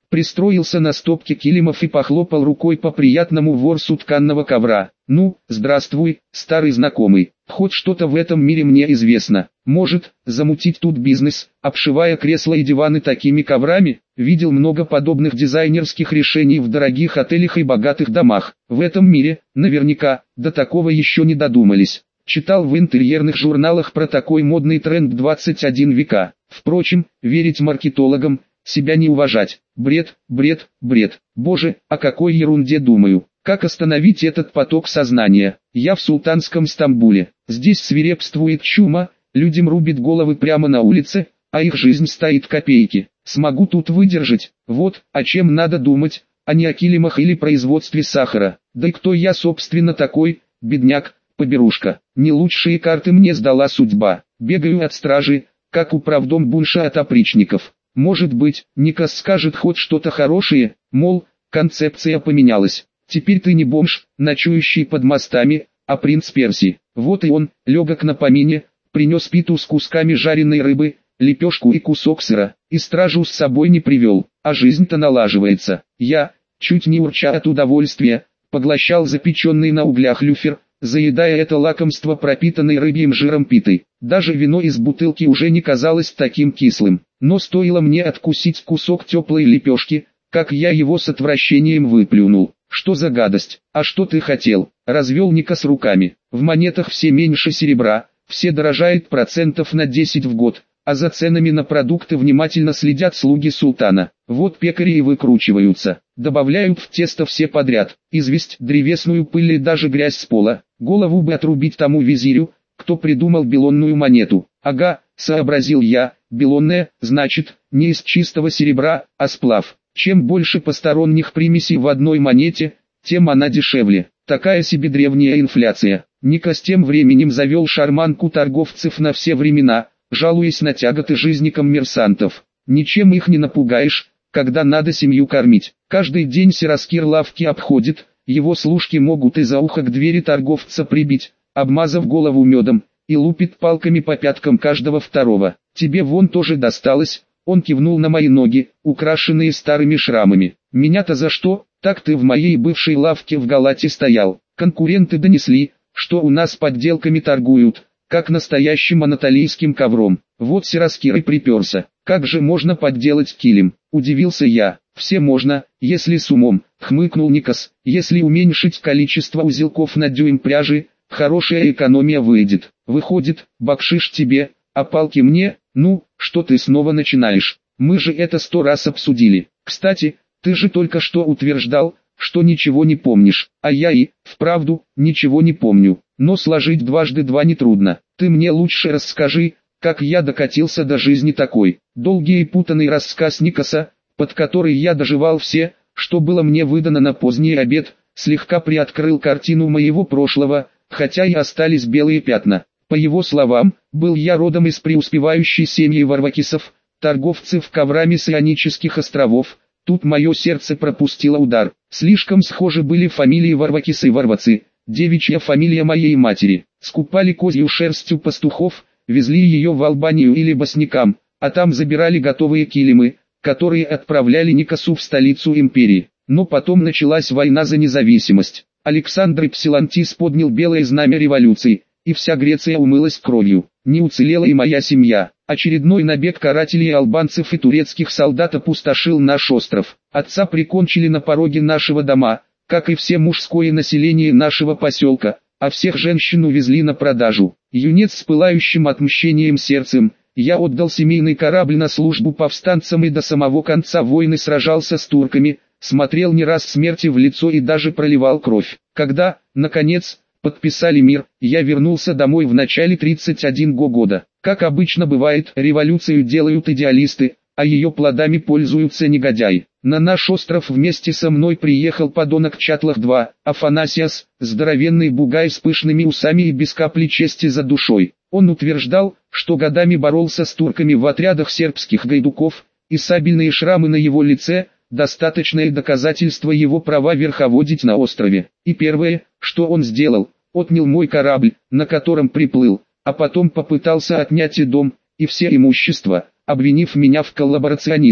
Speaker 1: пристроился на стопке килимов и похлопал рукой по приятному ворсу тканного ковра. «Ну, здравствуй, старый знакомый, хоть что-то в этом мире мне известно. Может, замутить тут бизнес, обшивая кресла и диваны такими коврами?» Видел много подобных дизайнерских решений в дорогих отелях и богатых домах. В этом мире, наверняка, до такого еще не додумались. Читал в интерьерных журналах про такой модный тренд двадцать один века. Впрочем, верить маркетологам, себя не уважать. Бред, бред, бред. Боже, о какой ерунде думаю. Как остановить этот поток сознания? Я в султанском Стамбуле. Здесь свирепствует чума, людям рубит головы прямо на улице, а их жизнь стоит копейки. Смогу тут выдержать? Вот, о чем надо думать, а не о килимах или производстве сахара. Да и кто я собственно такой, бедняк, поберушка. Не лучшие карты мне сдала судьба. Бегаю от стражи, как управдомбунша от опричников. Может быть, Никас скажет хоть что-то хорошее, мол, концепция поменялась. Теперь ты не бомж, ночующий под мостами, а принц Персии. Вот и он, легок на помине, принес питу с кусками жареной рыбы, лепешку и кусок сыра, и стражу с собой не привел, а жизнь-то налаживается. Я, чуть не урча от удовольствия, поглощал запеченный на углях люфер, заедая это лакомство пропитанной рыбьим жиром питой. Даже вино из бутылки уже не казалось таким кислым, но стоило мне откусить кусок теплой лепешки, как я его с отвращением выплюнул. Что за гадость? А что ты хотел? Развел Никас руками. В монетах все меньше серебра, все дорожает процентов на десять в год, а за ценами на продукты внимательно следят слуги султана. Вот пекари и выкручиваются, добавляют в тесто все подряд, известь, древесную пыль и даже грязь с пола. Голову бы отрубить тому визирю, кто придумал белонную монету. Ага, сообразил я, белонная, значит, не из чистого серебра, а сплав. Чем больше посторонних примесей в одной монете, тем она дешевле. Такая себе древняя инфляция. Никас тем временем завел шарманку торговцев на все времена, жалуясь на тяготы жизни коммерсантов. Ничем их не напугаешь, когда надо семью кормить. Каждый день сираскир лавки обходит, его служки могут и за ухо к двери торговца прибить, обмазав голову медом, и лупит палками по пяткам каждого второго. Тебе вон тоже досталось. Он кивнул на мои ноги, украшенные старыми шрамами. Меня-то за что? Так ты в моей бывшей лавке в Галате стоял. Конкуренты донесли, что у нас подделками торгуют, как настоящим анатолийским ковром. Вот сираскир и приперся. Как же можно подделать килим? Удивился я. Все можно, если с умом, хмыкнул Никас. Если уменьшить количество узелков на дюйм пряжи, хорошая экономия выйдет. Выходит, бакшиш тебе, а палки мне. Ну, что ты снова начинаешь? Мы же это сто раз обсудили. Кстати, ты же только что утверждал, что ничего не помнишь. А я и, вправду, ничего не помню. Но сложить дважды два нетрудно. Ты мне лучше расскажи, как я докатился до жизни такой. Долгий и путанный рассказ Никаса, под который я доживал все, что было мне выдано на поздний обед, слегка приоткрыл картину моего прошлого, хотя и остались белые пятна. По его словам, был я родом из преуспевающей семьи варвакисов, торговцев коврами с Ионических островов. Тут мое сердце пропустило удар. Слишком схожи были фамилии Варвакисы и Варвацы, девичья фамилия моей матери. Скупали козью шерстью пастухов, везли ее в Албанию или Боснякам, а там забирали готовые килимы, которые отправляли Никасу в столицу империи. Но потом началась война за независимость. Александр Псилантис поднял белое знамя революции, и вся Греция умылась кровью. Не уцелела и моя семья. Очередной набег карателей албанцев и турецких солдат опустошил наш остров. Отца прикончили на пороге нашего дома, как и все мужское население нашего поселка, а всех женщин увезли на продажу. Юнец с пылающим отмщением сердцем, я отдал семейный корабль на службу повстанцам и до самого конца войны сражался с турками, смотрел не раз смерти в лицо и даже проливал кровь. Когда, наконец, подписали мир, я вернулся домой в начале тридцать первого года. Как обычно бывает, революцию делают идеалисты, а ее плодами пользуются негодяи. На наш остров вместе со мной приехал подонок Чатлах-два, Афанасиас, здоровенный бугай с пышными усами и без капли чести за душой. Он утверждал, что годами боролся с турками в отрядах сербских гайдуков, и сабельные шрамы на его лице – достаточное доказательство его права верховодить на острове. И первое, что он сделал, отнял мой корабль, на котором приплыл, а потом попытался отнять и дом, и все имущество, обвинив меня в коллаборационизме.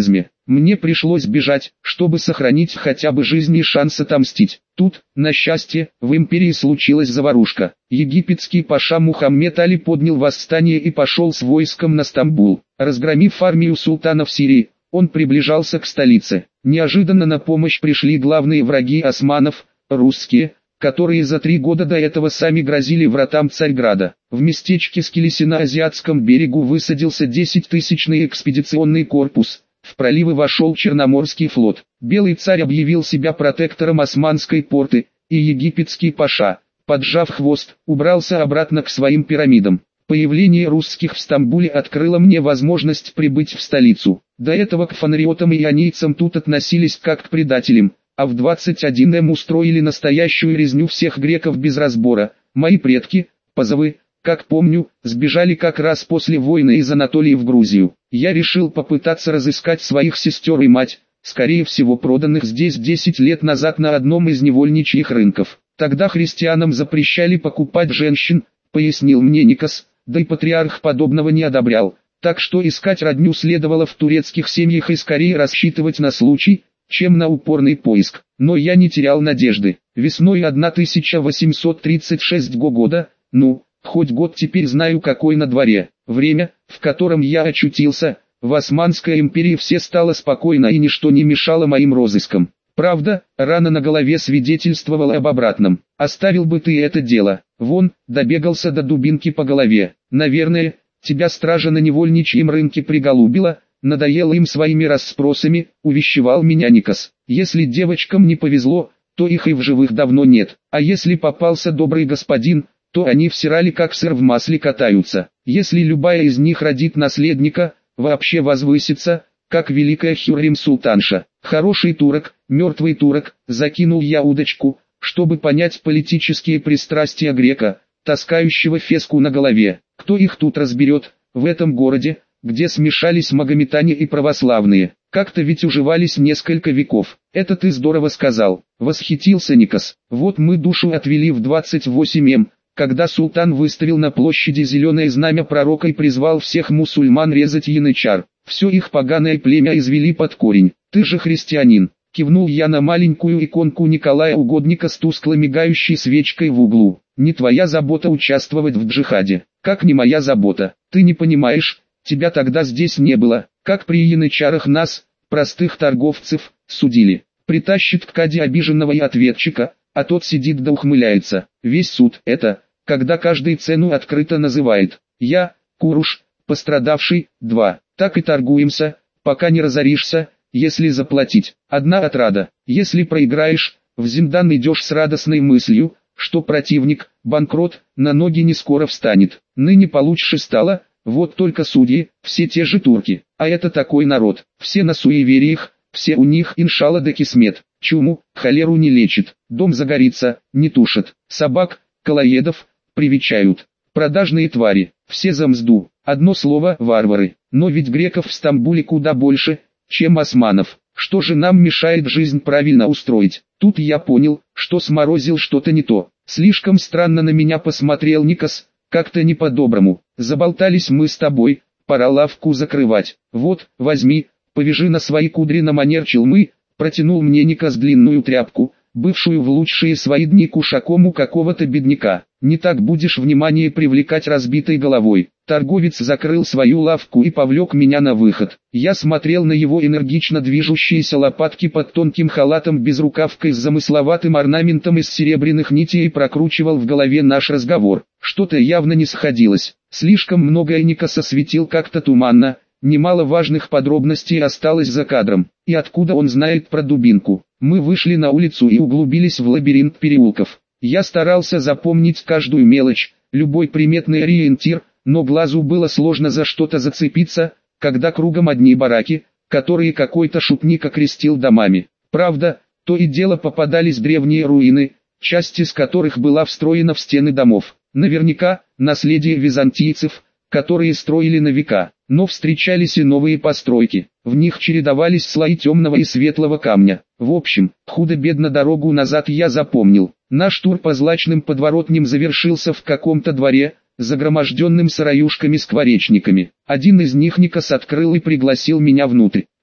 Speaker 1: Мне пришлось бежать, чтобы сохранить хотя бы жизнь и шанс отомстить. Тут, на счастье, в империи случилась заварушка. Египетский паша Мухаммед Али поднял восстание и пошел с войском на Стамбул. Разгромив армию султана в Сирии, он приближался к столице. Неожиданно на помощь пришли главные враги османов, русские, которые за три года до этого сами грозили вратам Царьграда. В местечке Скилиси на Азиатском берегу высадился десятитысячный экспедиционный корпус. В проливы вошел Черноморский флот. Белый царь объявил себя протектором Османской порты, и египетский паша, поджав хвост, убрался обратно к своим пирамидам. Появление русских в Стамбуле открыло мне возможность прибыть в столицу. До этого к фанариотам и ионийцам тут относились как к предателям, а в двадцать одном устроили настоящую резню всех греков без разбора. Мои предки, Пазовы, как помню, сбежали как раз после войны из Анатолии в Грузию. Я решил попытаться разыскать своих сестер и мать, скорее всего проданных здесь десять лет назад на одном из невольничьих рынков. Тогда христианам запрещали покупать женщин, пояснил мне Никос, да и патриарх подобного не одобрял. Так что искать родню следовало в турецких семьях и скорее рассчитывать на случай, чем на упорный поиск. Но я не терял надежды. Весной тысяча восемьсот тридцать шестого года, ну, хоть год теперь знаю какой на дворе, время, в котором я очутился, в Османской империи все стало спокойно и ничто не мешало моим розыскам. Правда, рана на голове свидетельствовала об обратном. Оставил бы ты это дело. Вон, добегался до дубинки по голове. Наверное, тебя стража на невольничьем рынке приголубила, надоело им своими расспросами, увещевал меня Никос. Если девочкам не повезло, то их и в живых давно нет. А если попался добрый господин, то они в сирале как сыр в масле катаются. Если любая из них родит наследника, вообще возвысится, как великая Хюррем-султанша. Хороший турок, мертвый турок, закинул я удочку, чтобы понять политические пристрастия грека, таскающего феску на голове. Кто их тут разберет, в этом городе, где смешались магометане и православные. Как-то ведь уживались несколько веков. Это ты здорово сказал, восхитился Никос. Вот мы душу отвели в двадцать восемь, когда султан выставил на площади зеленое знамя пророка и призвал всех мусульман резать янычар. Все их поганое племя извели под корень. Ты же христианин, кивнул я на маленькую иконку Николая Угодника с тускло мигающей свечкой в углу. Не твоя забота участвовать в джихаде. Как не моя забота? Ты не понимаешь, тебя тогда здесь не было. Как при янычарах нас, простых торговцев, судили. Притащит к каде обиженного и ответчика, а тот сидит да ухмыляется. Весь суд это, когда каждый цену открыто называет. Я, Куруш, пострадавший, два. Так и торгуемся, пока не разоришься, если заплатить. Одна отрада. Если проиграешь, в зиндан идешь с радостной мыслью, что противник, банкрот, на ноги не скоро встанет. Ныне получше стало, вот только судьи, все те же турки. А это такой народ, все на суевериях, все у них иншалла да кисмет. Чуму, холеру не лечит, дом загорится, не тушат. Собак, колоедов, привечают. Продажные твари, все за мзду. Одно слово – варвары. Но ведь греков в Стамбуле куда больше, чем османов. Что же нам мешает жизнь правильно устроить? Тут я понял, что сморозил что-то не то. Слишком странно на меня посмотрел Никос, как-то не по-доброму. Заболтались мы с тобой, пора лавку закрывать. Вот, возьми, повяжи на свои кудри на манер челмы, протянул мне Никос длинную тряпку, бывшую в лучшие свои дни кушаком у какого-то бедняка. Не так будешь внимание привлекать разбитой головой. Торговец закрыл свою лавку и повлек меня на выход. Я смотрел на его энергично движущиеся лопатки под тонким халатом без рукавкой с замысловатым орнаментом из серебряных нитей и прокручивал в голове наш разговор. Что-то явно не сходилось. Слишком многое Никос осветил как-то туманно, немало важных подробностей осталось за кадром. И откуда он знает про дубинку? Мы вышли на улицу и углубились в лабиринт переулков. Я старался запомнить каждую мелочь, любой приметный ориентир, но глазу было сложно за что-то зацепиться, когда кругом одни бараки, которые какой-то шутник окрестил домами. Правда, то и дело попадались древние руины, часть из которых была встроена в стены домов. Наверняка, наследие византийцев, которые строили на века, но встречались и новые постройки. В них чередовались слои темного и светлого камня. В общем, худо-бедно дорогу назад я запомнил. Наш тур по злачным подворотням завершился в каком-то дворе, загроможденным сыроюшками-скворечниками. Один из них Никос открыл и пригласил меня внутрь.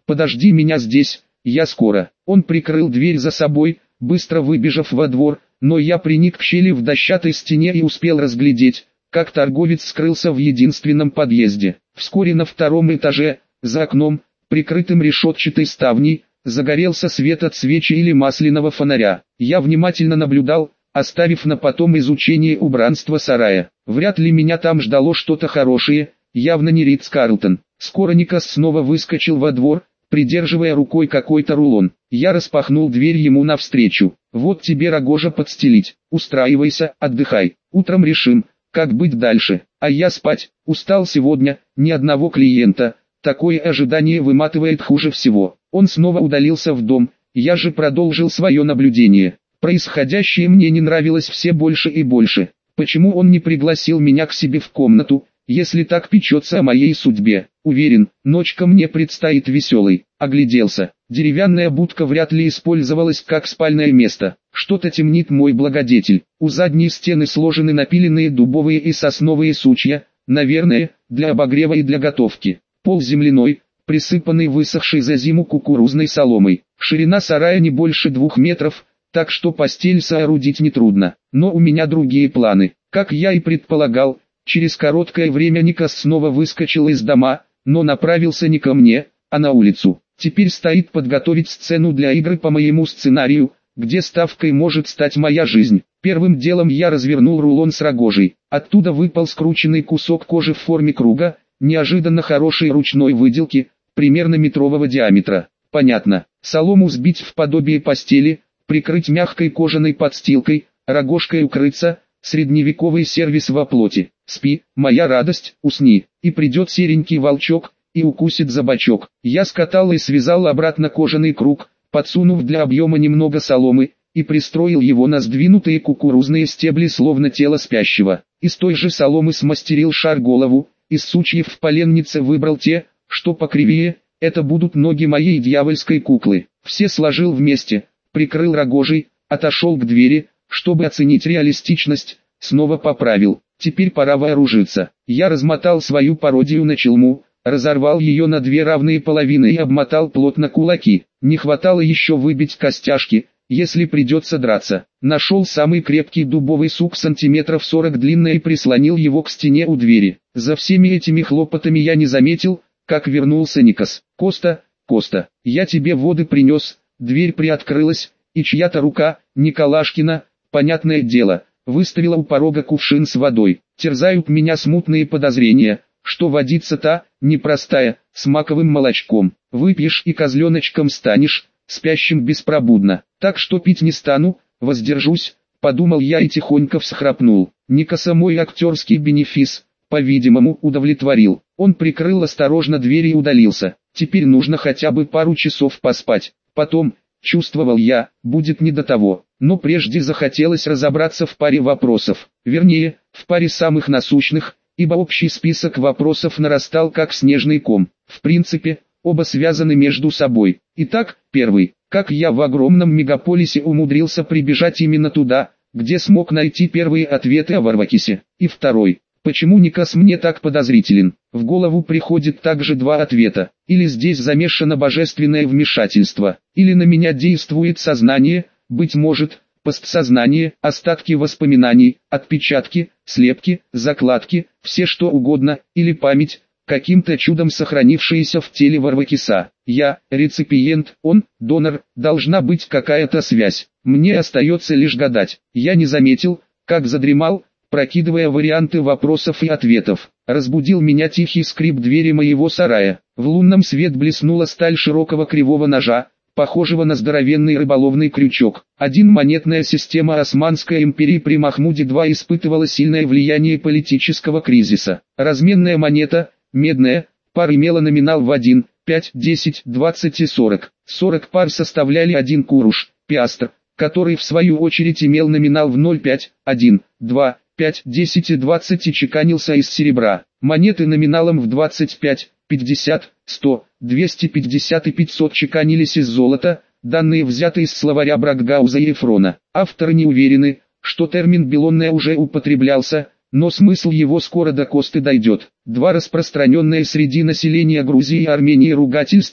Speaker 1: подожди меня здесь, я скоро. Он прикрыл дверь за собой, быстро выбежав во двор, но я приник к щели в дощатой стене и успел разглядеть, как торговец скрылся в единственном подъезде. Вскоре на втором этаже, за окном, прикрытым решетчатой ставней, загорелся свет от свечи или масляного фонаря. Я внимательно наблюдал, оставив на потом изучение убранства сарая. Вряд ли меня там ждало что-то хорошее, явно не Ридс Карлтон. Скоро Никас снова выскочил во двор, придерживая рукой какой-то рулон. Я распахнул дверь ему навстречу. Вот тебе рогожа подстелить, устраивайся, отдыхай, утром решим, как быть дальше. А я спать, устал сегодня, ни одного клиента, такое ожидание выматывает хуже всего. Он снова удалился в дом, я же продолжил свое наблюдение. Происходящее мне не нравилось все больше и больше. Почему он не пригласил меня к себе в комнату, если так печется о моей судьбе? Уверен, ночка мне предстоит веселой. Огляделся. Деревянная будка вряд ли использовалась как спальное место. Что-то темнит мой благодетель. У задней стены сложены напиленные дубовые и сосновые сучья, наверное, для обогрева и для готовки. Пол земляной, присыпанный высохшей за зиму кукурузной соломой. Ширина сарая не больше двух метров, так что постель соорудить нетрудно. Но у меня другие планы. Как я и предполагал, через короткое время Никас снова выскочил из дома, но направился не ко мне, а на улицу. Теперь стоит подготовить сцену для игры по моему сценарию, где ставкой может стать моя жизнь. Первым делом я развернул рулон с рогожей. Оттуда выпал скрученный кусок кожи в форме круга, неожиданно хорошей ручной выделки, примерно метрового диаметра. Понятно. Солому сбить в подобие постели, прикрыть мягкой кожаной подстилкой, рогожкой укрыться, средневековый сервис во плоти. Спи, моя радость, усни, и придет серенький волчок, и укусит за бочок. Я скатал и связал обратно кожаный круг, подсунув для объема немного соломы, и пристроил его на сдвинутые кукурузные стебли словно тело спящего. Из той же соломы смастерил шар-голову, из сучьев в поленнице выбрал те, что покривее, это будут ноги моей дьявольской куклы. Все сложил вместе, прикрыл рогожей, отошел к двери, чтобы оценить реалистичность, снова поправил. Теперь пора вооружиться. Я размотал свою пародию на челму, разорвал ее на две равные половины и обмотал плотно кулаки. Не хватало еще выбить костяшки, если придется драться. Нашел самый крепкий дубовый сук сантиметров сорок длинный и прислонил его к стене у двери. За всеми этими хлопотами я не заметил, как вернулся Никас. «Коста, Коста, я тебе воды принес». Дверь приоткрылась, и чья-то рука, Николашкина, понятное дело, выставила у порога кувшин с водой. Терзают меня смутные подозрения, что водица-то, непростая, с маковым молочком. Выпьешь и козленочком станешь, спящим беспробудно. Так что пить не стану, воздержусь, подумал я и тихонько всхрапнул. Никаса мой актерский бенефис, по-видимому, удовлетворил. Он прикрыл осторожно дверь и удалился. Теперь нужно хотя бы пару часов поспать. Потом, чувствовал я, будет не до того. Но прежде захотелось разобраться в паре вопросов. Вернее, в паре самых насущных, ибо общий список вопросов нарастал как снежный ком. В принципе, оба связаны между собой. Итак, первый. Как я в огромном мегаполисе умудрился прибежать именно туда, где смог найти первые ответы о Варвакисе? И второй. Почему Никас мне так подозрителен? В голову приходит также два ответа. Или здесь замешано божественное вмешательство, или на меня действует сознание, быть может, постсознание, остатки воспоминаний, отпечатки, слепки, закладки, все что угодно, или память, каким-то чудом сохранившаяся в теле Варвакиса. Я, реципиент, он, донор, должна быть какая-то связь. Мне остается лишь гадать. Я не заметил, как задремал, прокидывая варианты вопросов и ответов. Разбудил меня тихий скрип двери моего сарая. В лунном свет блеснула сталь широкого кривого ножа, похожего на здоровенный рыболовный крючок. Один монетная система Османской империи при Махмуде-два испытывала сильное влияние политического кризиса. Разменная монета, медная, пар имела номинал в один, пять, десять, двадцать и сорок. сорок пар составляли один куруш, пиастр, который в свою очередь имел номинал в ноль, пять, один, два, пять, десять и двадцать и чеканился из серебра. Монеты номиналом в двадцать пять, пятьдесят, сто, двести пятьдесят и пятьсот чеканились из золота, данные взяты из словаря Брагауза и Эфрона. Авторы не уверены, что термин «белонная» уже употреблялся, но смысл его скоро до Косты дойдет. Два распространенные среди населения Грузии и Армении ругательства,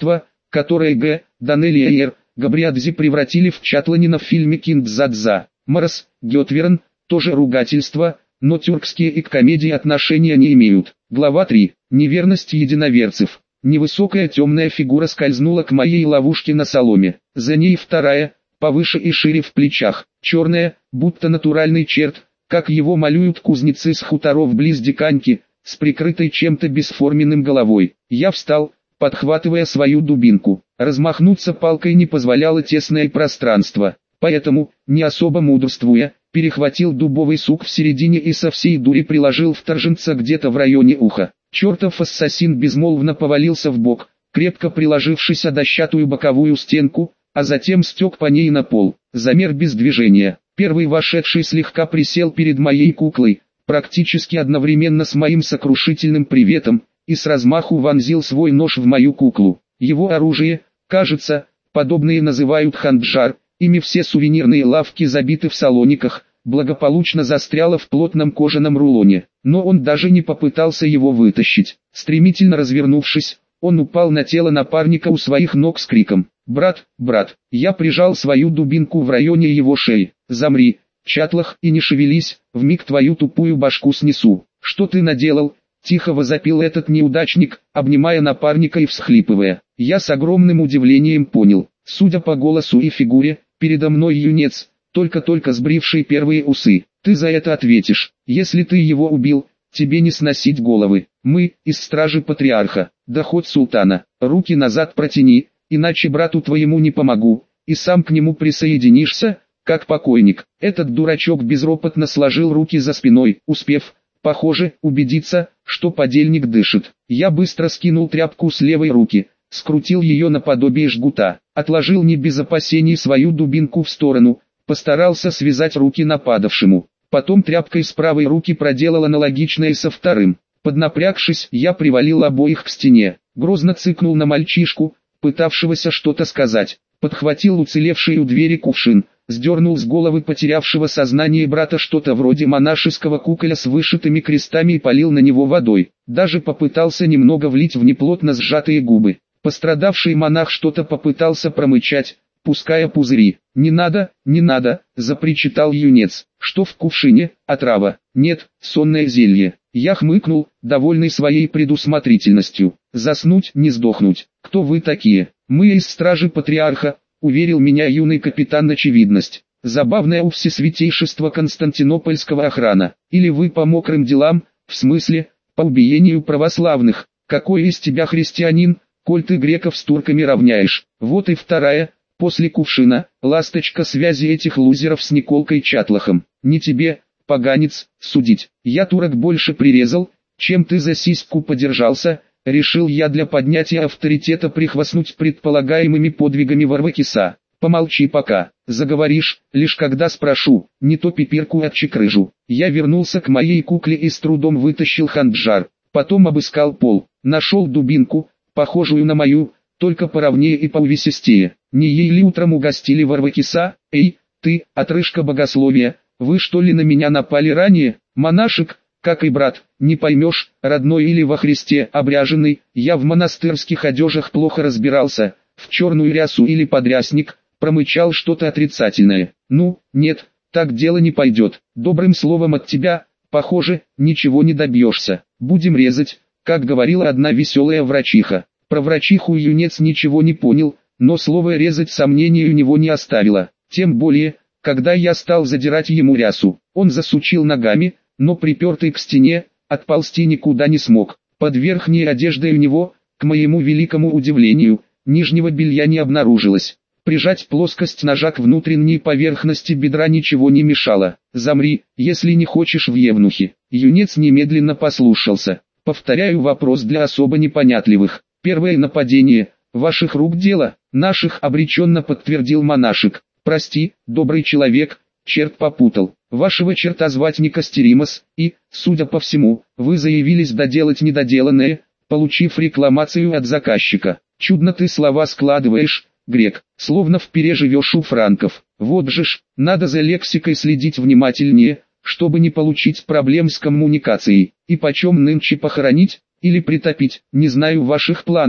Speaker 1: которое Г. Данелли и Р. Габриадзе превратили в чатланина в фильме «Киндзадза». Марас, Гетверн, тоже ругательство, но тюркские и к комедии отношения не имеют. Глава три. Неверность единоверцев. Невысокая темная фигура скользнула к моей ловушке на соломе. За ней вторая, повыше и шире в плечах, черная, будто натуральный черт, как его малюют кузнецы с хуторов близ Диканьки, с прикрытой чем-то бесформенным головой. Я встал, подхватывая свою дубинку. Размахнуться палкой не позволяло тесное пространство, поэтому, не особо мудрствуя, перехватил дубовый сук в середине и со всей дури приложил вторженца где-то в районе уха. Чертов ассасин безмолвно повалился в бок, крепко приложившись о дощатую боковую стенку, а затем стек по ней на пол. Замер без движения. Первый вошедший слегка присел перед моей куклой, практически одновременно с моим сокрушительным приветом, и с размаху вонзил свой нож в мою куклу. Его оружие, кажется, подобные называют ханджар, ими все сувенирные лавки забиты в салониках, благополучно застряло в плотном кожаном рулоне, но он даже не попытался его вытащить. Стремительно развернувшись, он упал на тело напарника у своих ног с криком: «Брат, брат!» Я прижал свою дубинку в районе его шеи. «Замри, чатлах, и не шевелись, вмиг твою тупую башку снесу». «Что ты наделал?» — тихо возопил этот неудачник, обнимая напарника и всхлипывая. Я с огромным удивлением понял, судя по голосу и фигуре, передо мной юнец, только-только сбривший первые усы. «Ты за это ответишь. Если ты его убил, тебе не сносить головы. Мы, из стражи патриарха, доход султана. Руки назад протяни, иначе брату твоему не помогу, и сам к нему присоединишься, как покойник». Этот дурачок безропотно сложил руки за спиной, успев, похоже, убедиться, что подельник дышит. Я быстро скинул тряпку с левой руки, скрутил ее наподобие жгута, отложил не без опасений свою дубинку в сторону, постарался связать руки нападавшему. Потом тряпкой с правой руки проделал аналогичное со вторым. Поднапрягшись, я привалил обоих к стене, грозно цыкнул на мальчишку, пытавшегося что-то сказать, подхватил уцелевший у двери кувшин, сдернул с головы потерявшего сознание брата что-то вроде монашеского куколя с вышитыми крестами и полил на него водой. Даже попытался немного влить в неплотно сжатые губы. Пострадавший монах что-то попытался промычать, пуская пузыри. «Не надо, не надо», — запричитал юнец. «Что в кувшине? Отрава?» «Нет, сонное зелье». Я хмыкнул, довольный своей предусмотрительностью. «Заснуть, не сдохнуть. Кто вы такие?» «Мы из стражи патриарха», — уверил меня юный капитан очевидность. «Забавное у всесвятейшества Константинопольского охрана. Или вы по мокрым делам, в смысле, по убиению православных? Какой из тебя христианин, коль ты греков с турками равняешь?» Вот и вторая, после кувшина, ласточка связи этих лузеров с Николкой Чатлахом. «Не тебе, поганец, судить. Я турок больше прирезал, чем ты за сиську подержался», — решил я для поднятия авторитета прихвастнуть предполагаемыми подвигами Варвакиса. «Помолчи пока, заговоришь, лишь когда спрошу, не то пипирку отчекрыжу». Я вернулся к моей кукле и с трудом вытащил ханджар, потом обыскал пол, нашел дубинку, похожую на мою, только поровнее и поувесистее. Не ей ли утром угостили Варвакиса? «Эй, ты, отрыжка богословия, вы что ли на меня напали ранее?» «Монашек, как и брат, не поймешь, родной или во Христе обряженный». Я в монастырских одежах плохо разбирался, в черную рясу или подрясник, промычал что-то отрицательное. «Ну, нет, так дело не пойдет. Добрым словом от тебя, похоже, ничего не добьешься. Будем резать», как говорила одна веселая врачиха. Про врачиху юнец ничего не понял, но слово «резать» сомнений у него не оставило. Тем более, когда я стал задирать ему рясу, он засучил ногами, но припертый к стене, отползти никуда не смог. Под верхней одеждой у него, к моему великому удивлению, нижнего белья не обнаружилось. Прижать плоскость ножа к внутренней поверхности бедра ничего не мешало. «Замри, если не хочешь в евнухи». Юнец немедленно послушался. Повторяю вопрос для особо непонятливых. «Первое нападение, ваших рук дело?» «Наших», обреченно подтвердил монашек. «Прости, добрый человек, черт попутал. Вашего черта звать не Костеримос, и, судя по всему, вы заявились доделать недоделанное, получив рекламацию от заказчика. Чудно ты слова складываешь, грек, словно в пире живешь у франков. Вот же ж, надо за лексикой следить внимательнее, чтобы не получить проблем с коммуникацией. И почем нынче похоронить, или притопить, не знаю ваших планов,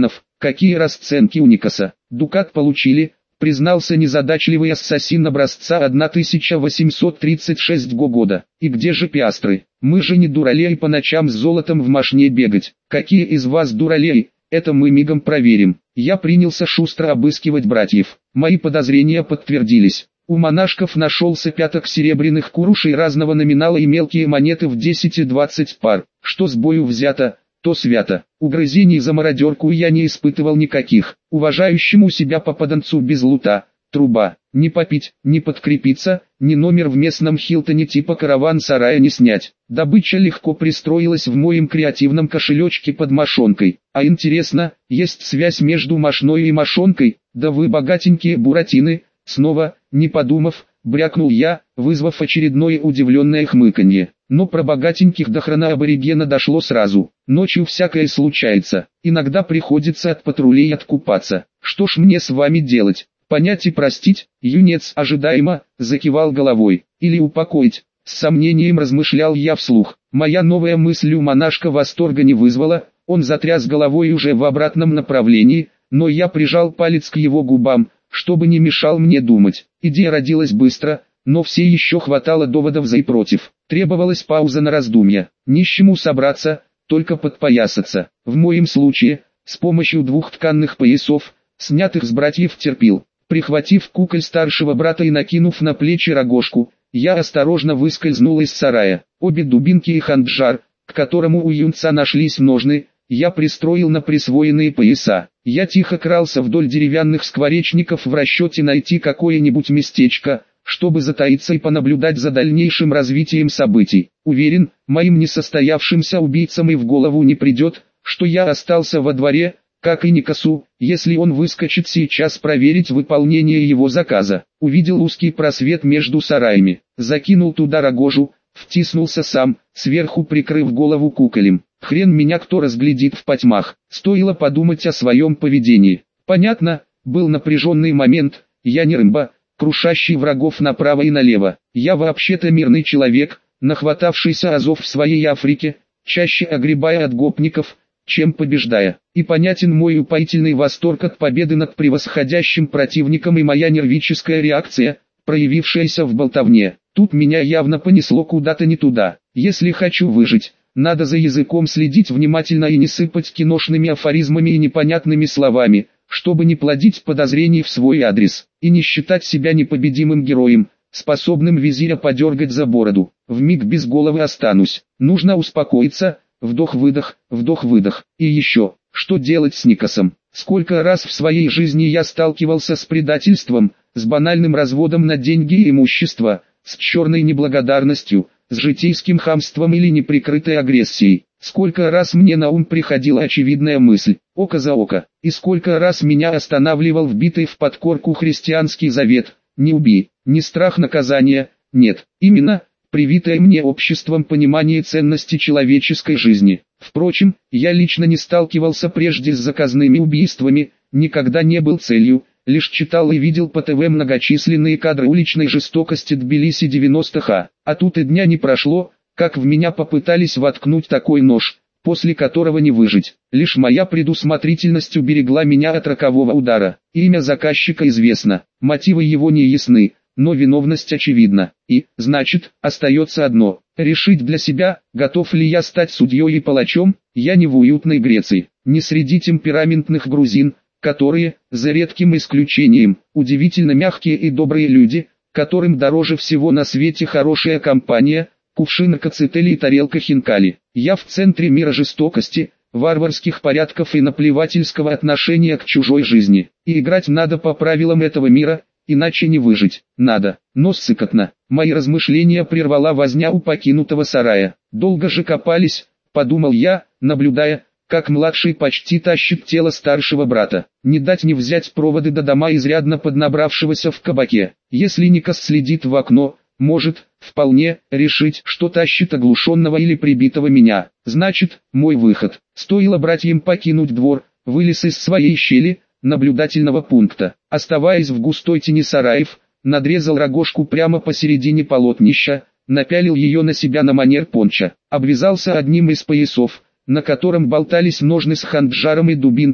Speaker 1: Какие расценки у Никаса? Дукат получили, признался незадачливый ассасин образца тысяча восемьсот тридцать шестого года. И где же пиастры? Мы же не дуралеи по ночам с золотом в мошне бегать. Какие из вас дуралеи? Это мы мигом проверим. Я принялся шустро обыскивать братьев. Мои подозрения подтвердились. У монашков нашелся пяток серебряных курушей разного номинала и мелкие монеты в десять и двадцать пар. Что с бою взято, то свято. Угрызений за мародерку я не испытывал никаких. Уважающему себя попаданцу без лута, труба, не попить, не подкрепиться, ни номер в местном Хилтоне типа караван-сарая не снять. Добыча легко пристроилась в моем креативном кошелечке под мошонкой. А интересно, есть связь между мошной и мошонкой? Да вы богатенькие буратины. Снова, не подумав, брякнул я, вызвав очередное удивленное хмыканье. Но про богатеньких до хрена аборигена дошло сразу. Ночью всякое случается. Иногда приходится от патрулей откупаться. Что ж мне с вами делать? Понять и простить? Юнец ожидаемо закивал головой. Или упокоить? С сомнением размышлял я вслух. Моя новая мысль у монашка восторга не вызвала. Он затряс головой уже в обратном направлении, но я прижал палец к его губам, чтобы не мешал мне думать. Идея родилась быстро, но все еще хватало доводов за и против. Требовалась пауза на раздумья. Нищему собраться, только подпоясаться. В моем случае, с помощью двух тканных поясов, снятых с братьев терпил. Прихватив куколь старшего брата и накинув на плечи рогожку, я осторожно выскользнул из сарая. Обе дубинки и ханджар, к которому у юнца нашлись ножны, я пристроил на присвоенные пояса. Я тихо крался вдоль деревянных скворечников в расчете найти какое-нибудь местечко, чтобы затаиться и понаблюдать за дальнейшим развитием событий. Уверен, моим несостоявшимся убийцам и в голову не придет, что я остался во дворе, как и Никасу, если он выскочит сейчас проверить выполнение его заказа. Увидел узкий просвет между сараями, закинул туда рогожу, втиснулся сам, сверху прикрыв голову куколем. Хрен меня кто разглядит в потьмах. Стоило подумать о своем поведении. Понятно, был напряженный момент. Я не Рэмбо, крушащий врагов направо и налево. Я вообще-то мирный человек, нахватавшийся азов в своей Африке, чаще огребая от гопников, чем побеждая. И понятен мой упоительный восторг от победы над превосходящим противником и моя нервическая реакция, проявившаяся в болтовне. Тут меня явно понесло куда-то не туда. Если хочу выжить, надо за языком следить внимательно и не сыпать киношными афоризмами и непонятными словами, чтобы не плодить подозрений в свой адрес, и не считать себя непобедимым героем, способным визиря подергать за бороду. Вмиг без головы останусь. Нужно успокоиться, вдох-выдох, вдох-выдох. И еще, что делать с Никасом? Сколько раз в своей жизни я сталкивался с предательством, с банальным разводом на деньги и имущество, с черной неблагодарностью, с житейским хамством или неприкрытой агрессией. Сколько раз мне на ум приходила очевидная мысль, око за око, и сколько раз меня останавливал вбитый в подкорку христианский завет, не убей, не страх наказания, нет, именно, привитое мне обществом понимание ценности человеческой жизни. Впрочем, я лично не сталкивался прежде с заказными убийствами, никогда не был целью, лишь читал и видел по ТВ многочисленные кадры уличной жестокости Тбилиси девяностых, а, а тут и дня не прошло, как в меня попытались воткнуть такой нож, после которого не выжить. Лишь моя предусмотрительность уберегла меня от рокового удара. Имя заказчика известно, мотивы его не ясны, но виновность очевидна. И, значит, остается одно – решить для себя, готов ли я стать судьей и палачом. Я не в уютной Греции, не среди темпераментных грузин, которые, за редким исключением, удивительно мягкие и добрые люди, которым дороже всего на свете хорошая компания, кувшин кацетели и тарелка хинкали. Я в центре мира жестокости, варварских порядков и наплевательского отношения к чужой жизни. И играть надо по правилам этого мира, иначе не выжить. Надо, но сыкотно. Мои размышления прервала возня у покинутого сарая. Долго же копались, подумал я, наблюдая, как младший почти тащит тело старшего брата. Не дать не взять проводы до дома изрядно поднабравшегося в кабаке. Если Никас следит в окно, может, вполне, решить, что тащит оглушенного или прибитого меня. Значит, мой выход. Стоило братьям покинуть двор, вылез из своей щели, наблюдательного пункта. Оставаясь в густой тени сараев, надрезал рогожку прямо посередине полотнища, напялил ее на себя на манер понча, обвязался одним из поясов, на котором болтались ножны с ханджаром и дубинка,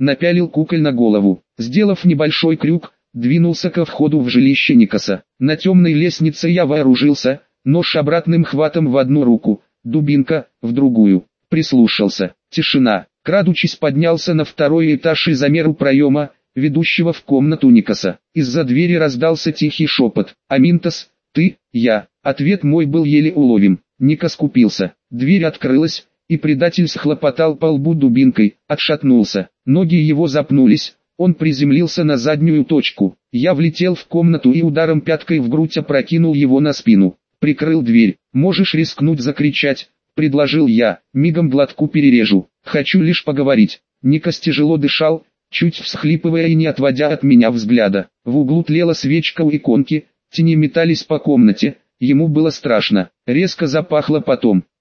Speaker 1: напялил куколь на голову. Сделав небольшой крюк, двинулся ко входу в жилище Никаса. На темной лестнице я вооружился, нож обратным хватом в одну руку, дубинка в другую. Прислушался. Тишина. Крадучись поднялся на второй этаж и замер у проема, ведущего в комнату Никаса. Из-за двери раздался тихий шепот. «Аминтос, ты, я». Ответ мой был еле уловим. Никас купился. Дверь открылась, и предатель схлопотал по лбу дубинкой, отшатнулся. Ноги его запнулись, он приземлился на заднюю точку. Я влетел в комнату и ударом пяткой в грудь опрокинул его на спину. Прикрыл дверь. «Можешь рискнуть закричать», — предложил я, «мигом глотку перережу. Хочу лишь поговорить». Никас тяжело дышал, чуть всхлипывая и не отводя от меня взгляда. В углу тлела свечка у иконки, тени метались по комнате, ему было страшно. Резко запахло потом.